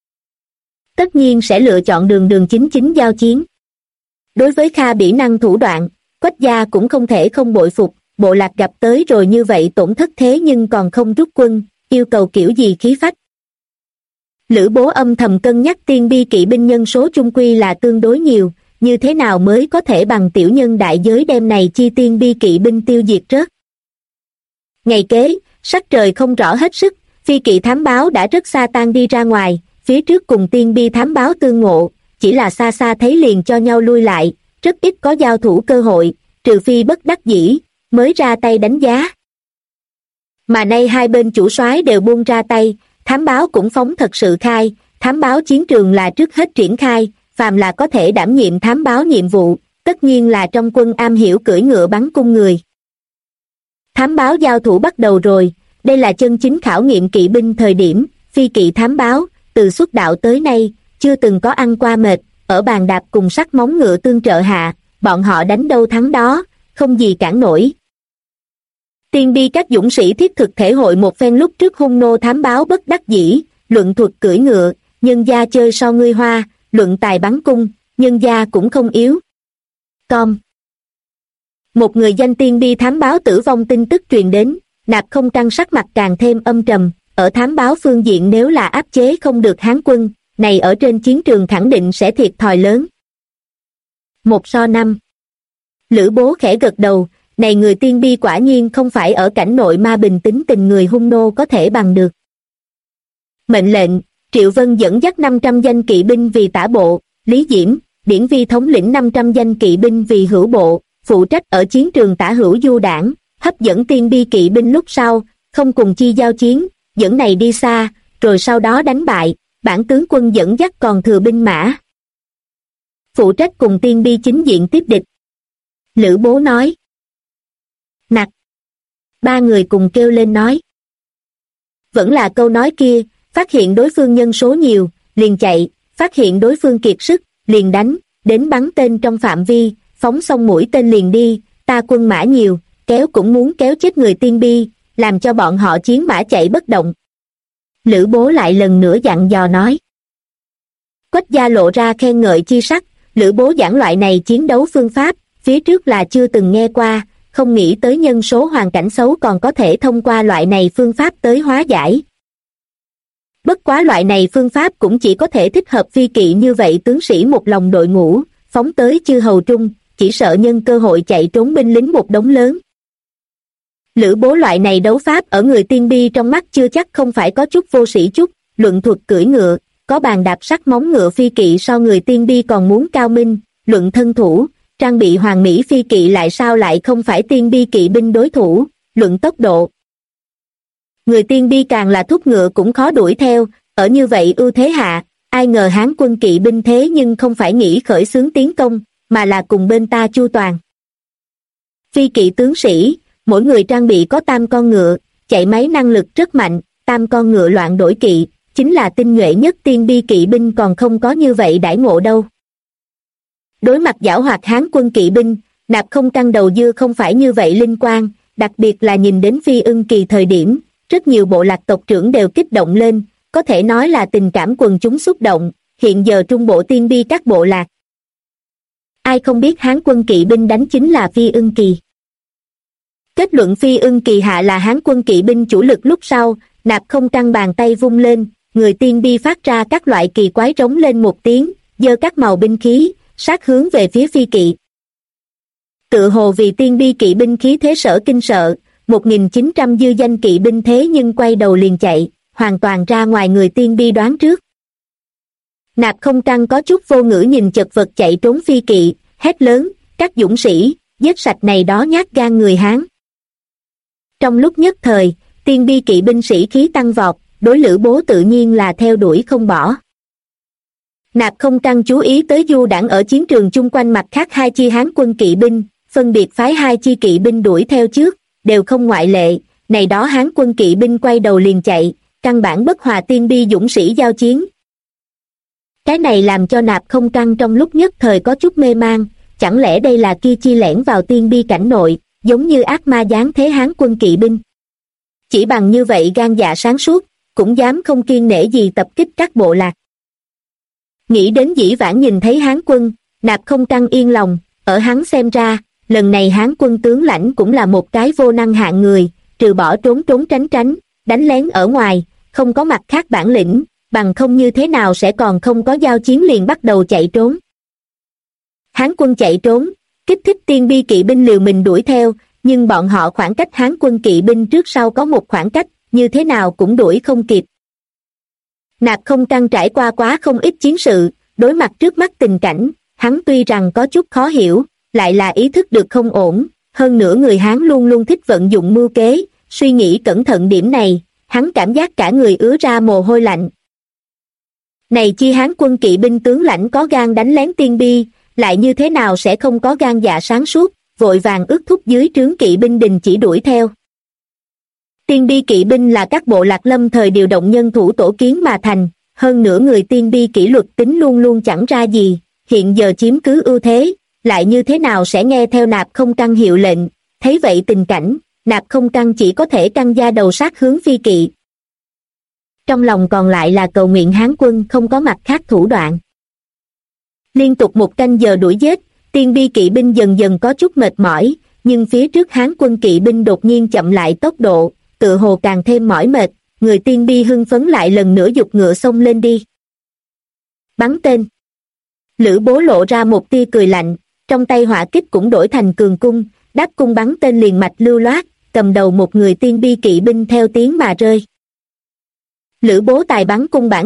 Tất nhiên sẽ lựa chọn đường đường chính chính giao chiến. Đối với Kha bỉ năng thủ đoạn, Quách gia cũng không thể không bội phục, bộ lạc gặp tới rồi như vậy tổn thất thế nhưng còn không rút quân, yêu cầu kiểu gì khí phách. Lữ Bố âm thầm cân nhắc Tiên Bi kỵ binh nhân số chung quy là tương đối nhiều, như thế nào mới có thể bằng tiểu nhân đại giới đem này chi Tiên Bi kỵ binh tiêu diệt rớt. Ngày kế, sắc trời không rõ hết sức, phi kỵ thám báo đã rất xa tan đi ra ngoài, phía trước cùng Tiên Bi thám báo tương ngộ, chỉ là xa xa thấy liền cho nhau lui lại, rất ít có giao thủ cơ hội, trừ phi bất đắc dĩ, mới ra tay đánh giá. Mà nay hai bên chủ soái đều buông ra tay, thám báo cũng phóng thật sự khai, thám báo chiến trường là trước hết triển khai, phàm là có thể đảm nhiệm thám báo nhiệm vụ, tất nhiên là trong quân am hiểu cưỡi ngựa bắn cung người. Thám báo giao thủ bắt đầu rồi, đây là chân chính khảo nghiệm kỵ binh thời điểm, phi kỵ thám báo, từ xuất đạo tới nay, chưa từng có ăn qua mệt, ở bàn đạp cùng sắt móng ngựa tương trợ hạ, bọn họ đánh đâu thắng đó, không gì cản nổi. Tiên Bi các dũng sĩ thiết thực thể hội một phen lúc trước hung nô thám báo bất đắc dĩ, luận thuật cưỡi ngựa, nhân gia chơi so ngươi hoa, luận tài bắn cung, nhân gia cũng không yếu. Một người danh Tiên Bi thám báo tử vong tin tức truyền đến, Nạp Không Trăng sắc mặt càng thêm âm trầm, ở thám báo phương diện nếu là áp chế không được Hán quân, này ở trên chiến trường khẳng định sẽ thiệt thòi lớn. 1:5. Lữ Bố khẽ gật đầu, này người Tiên Bi quả nhiên không phải ở cảnh nội ma bình tính tình người hung nô có thể bằng được. Mệnh lệnh, Triệu Vân dẫn dắt 500 danh kỵ binh vì tả bộ, Lý Diễm, Điển Vi thống lĩnh 500 danh kỵ binh vì hữu bộ, phụ trách ở chiến trường tả hữu du đảng, hấp dẫn Tiên Bi kỵ binh lúc sau, không cùng chi giao chiến, dẫn này đi xa, rồi sau đó đánh bại, bản tướng quân dẫn dắt còn thừa binh mã. Phụ trách cùng Tiên Bi chính diện tiếp địch. Lữ Bố nói. Nặc. Ba người cùng kêu lên nói. Vẫn là câu nói kia, phát hiện đối phương nhân số nhiều, liền chạy, phát hiện đối phương kiệt sức, liền đánh, đến bắn tên trong phạm vi, phóng xong mũi tên liền đi, ta quân mã nhiều, kéo cũng muốn kéo chết người Tiên Bi, làm cho bọn họ chiến mã chạy bất động. Lữ Bố lại lần nữa dặn dò nói. Quách gia lộ ra khen ngợi chi sắc, Lữ Bố giảng loại này chiến đấu phương pháp, phía trước là chưa từng nghe qua, không nghĩ tới nhân số hoàn cảnh xấu còn có thể thông qua loại này phương pháp tới hóa giải. Bất quá loại này phương pháp cũng chỉ có thể thích hợp phi kỵ như vậy tướng sĩ một lòng đội ngũ, phóng tới chư hầu trung, chỉ sợ nhân cơ hội chạy trốn binh lính một đống lớn. Lữ Bố loại này đấu pháp ở người Tiên Bi trong mắt chưa chắc không phải có chút vô sĩ chút, luận thuật cưỡi ngựa, có bàn đạp sắt móng ngựa phi kỵ so người Tiên Bi còn muốn cao minh, luận thân thủ, trang bị hoàng mỹ phi kỵ lại sao lại không phải Tiên Bi kỵ binh đối thủ, luận tốc độ. Người Tiên Bi càng là thúc ngựa cũng khó đuổi theo, ở như vậy ưu thế hạ, ai ngờ Hán quân kỵ binh thế nhưng không phải nghĩ khởi xướng tiến công, mà là cùng bên ta chu toàn. Phi kỵ tướng sĩ, mỗi người trang bị có 8 con ngựa, chạy máy năng lực rất mạnh, 8 con ngựa loạn đổi kỵ, chính là tinh nhuệ nhất tiên bi kỵ binh còn không có như vậy đãi ngộ đâu. Đối mặt giảo hoạt Hán quân kỵ binh, Nạp Không Căng đầu dưa không phải như vậy linh quan, đặc biệt là nhìn đến Phi Ưng Kỳ thời điểm, rất nhiều bộ lạc tộc trưởng đều kích động lên, có thể nói là tình cảm quần chúng xúc động, hiện giờ trung bộ tiên bi các bộ lạc. Ai không biết Hán quân kỵ binh đánh chính là Phi Ưng Kỳ. Kết luận Phi Ưng Kỳ hạ là Hán quân kỵ binh chủ lực lúc sau, Nạp Không Căng bàn tay vung lên, người tiên bi phát ra các loại kỳ quái trống lên một tiếng, giơ các màu binh khí, sát hướng về phía Phi kỵ. Tự hồ vì tiên bi kỵ binh khí thế sở kinh sợ, 1.900 dư danh kỵ binh thế nhưng quay đầu liền chạy, hoàn toàn ra ngoài người tiên bi đoán trước. Nạp Không Căng có chút vô ngữ nhìn chật vật chạy trốn Phi kỵ, hét lớn, các dũng sĩ, giết sạch này đó nhát gan người Hán. Trong lúc nhất thời, tiên bi kỵ binh sĩ khí tăng vọt, đối Lữ Bố tự nhiên là theo đuổi không bỏ. Nạp Không Căng chú ý tới du đãng ở chiến trường chung quanh mặt khác 2 chi Hán quân kỵ binh, phân biệt phái 2 chi kỵ binh đuổi theo trước, đều không ngoại lệ, này đó Hán quân kỵ binh quay đầu liền chạy, căn bản bất hòa tiên bi dũng sĩ giao chiến. Cái này làm cho Nạp Không Căng trong lúc nhất thời có chút mê mang, chẳng lẽ đây là kia chi lẻn vào tiên bi cảnh nội, giống như ác ma giáng thế Hán quân kỵ binh. Chỉ bằng như vậy gan dạ sáng suốt, cũng dám không kiêng nể gì tập kích các bộ lạc. Nghĩ đến dĩ vãng nhìn thấy Hán quân, Nạp Không Căng yên lòng, ở hắn xem ra, lần này Hán quân tướng lãnh cũng là một cái vô năng hạng người, trừ bỏ trốn trốn tránh tránh, đánh lén ở ngoài, không có mặt khác bản lĩnh, bằng không như thế nào sẽ còn không có giao chiến liền bắt đầu chạy trốn. Hán quân chạy trốn, kích thích tiên bi kỵ binh liều mình đuổi theo, nhưng bọn họ khoảng cách Hán quân kỵ binh trước sau có một khoảng cách, như thế nào cũng đuổi không kịp. Nạp Không Căng trải qua quá không ít chiến sự, đối mặt trước mắt tình cảnh, hắn tuy rằng có chút khó hiểu, lại là ý thức được không ổn, hơn nữa người Hán luôn luôn thích vận dụng mưu kế, suy nghĩ cẩn thận điểm này, hắn cảm giác cả người ứa ra mồ hôi lạnh. Này chi Hán quân kỵ binh tướng lãnh có gan đánh lén tiên bi, lại như thế nào sẽ không có gan dạ sáng suốt, vội vàng ước thúc dưới trướng kỵ binh đình chỉ đuổi theo. Tiên bi kỵ binh là các bộ lạc lâm thời điều động nhân thủ tổ kiến mà thành, hơn nữa người tiên bi kỷ luật tính luôn luôn chẳng ra gì, hiện giờ chiếm cứ ưu thế, lại như thế nào sẽ nghe theo Nạp Không Căng hiệu lệnh, thấy vậy tình cảnh, Nạp Không Căng chỉ có thể căng da đầu sát hướng Phi kỵ. Trong lòng còn lại là cầu nguyện Hán quân không có mặt khác thủ đoạn. Liên tục 1 canh giờ đuổi giết, tiên bi kỵ binh dần dần có chút mệt mỏi, nhưng phía trước Hán quân kỵ binh đột nhiên chậm lại tốc độ, tựa hồ càng thêm mỏi mệt, người tiên bi hưng phấn lại lần nữa giục ngựa xông lên đi. Bắn tên. Lữ Bố lộ ra một tia cười lạnh, trong tay hỏa kích cũng đổi thành cường cung, đáp cung bắn tên liền mạch lưu loát, cầm đầu một người tiên bi kỵ binh theo tiếng mà rơi. Lữ Bố tài bắn cung bản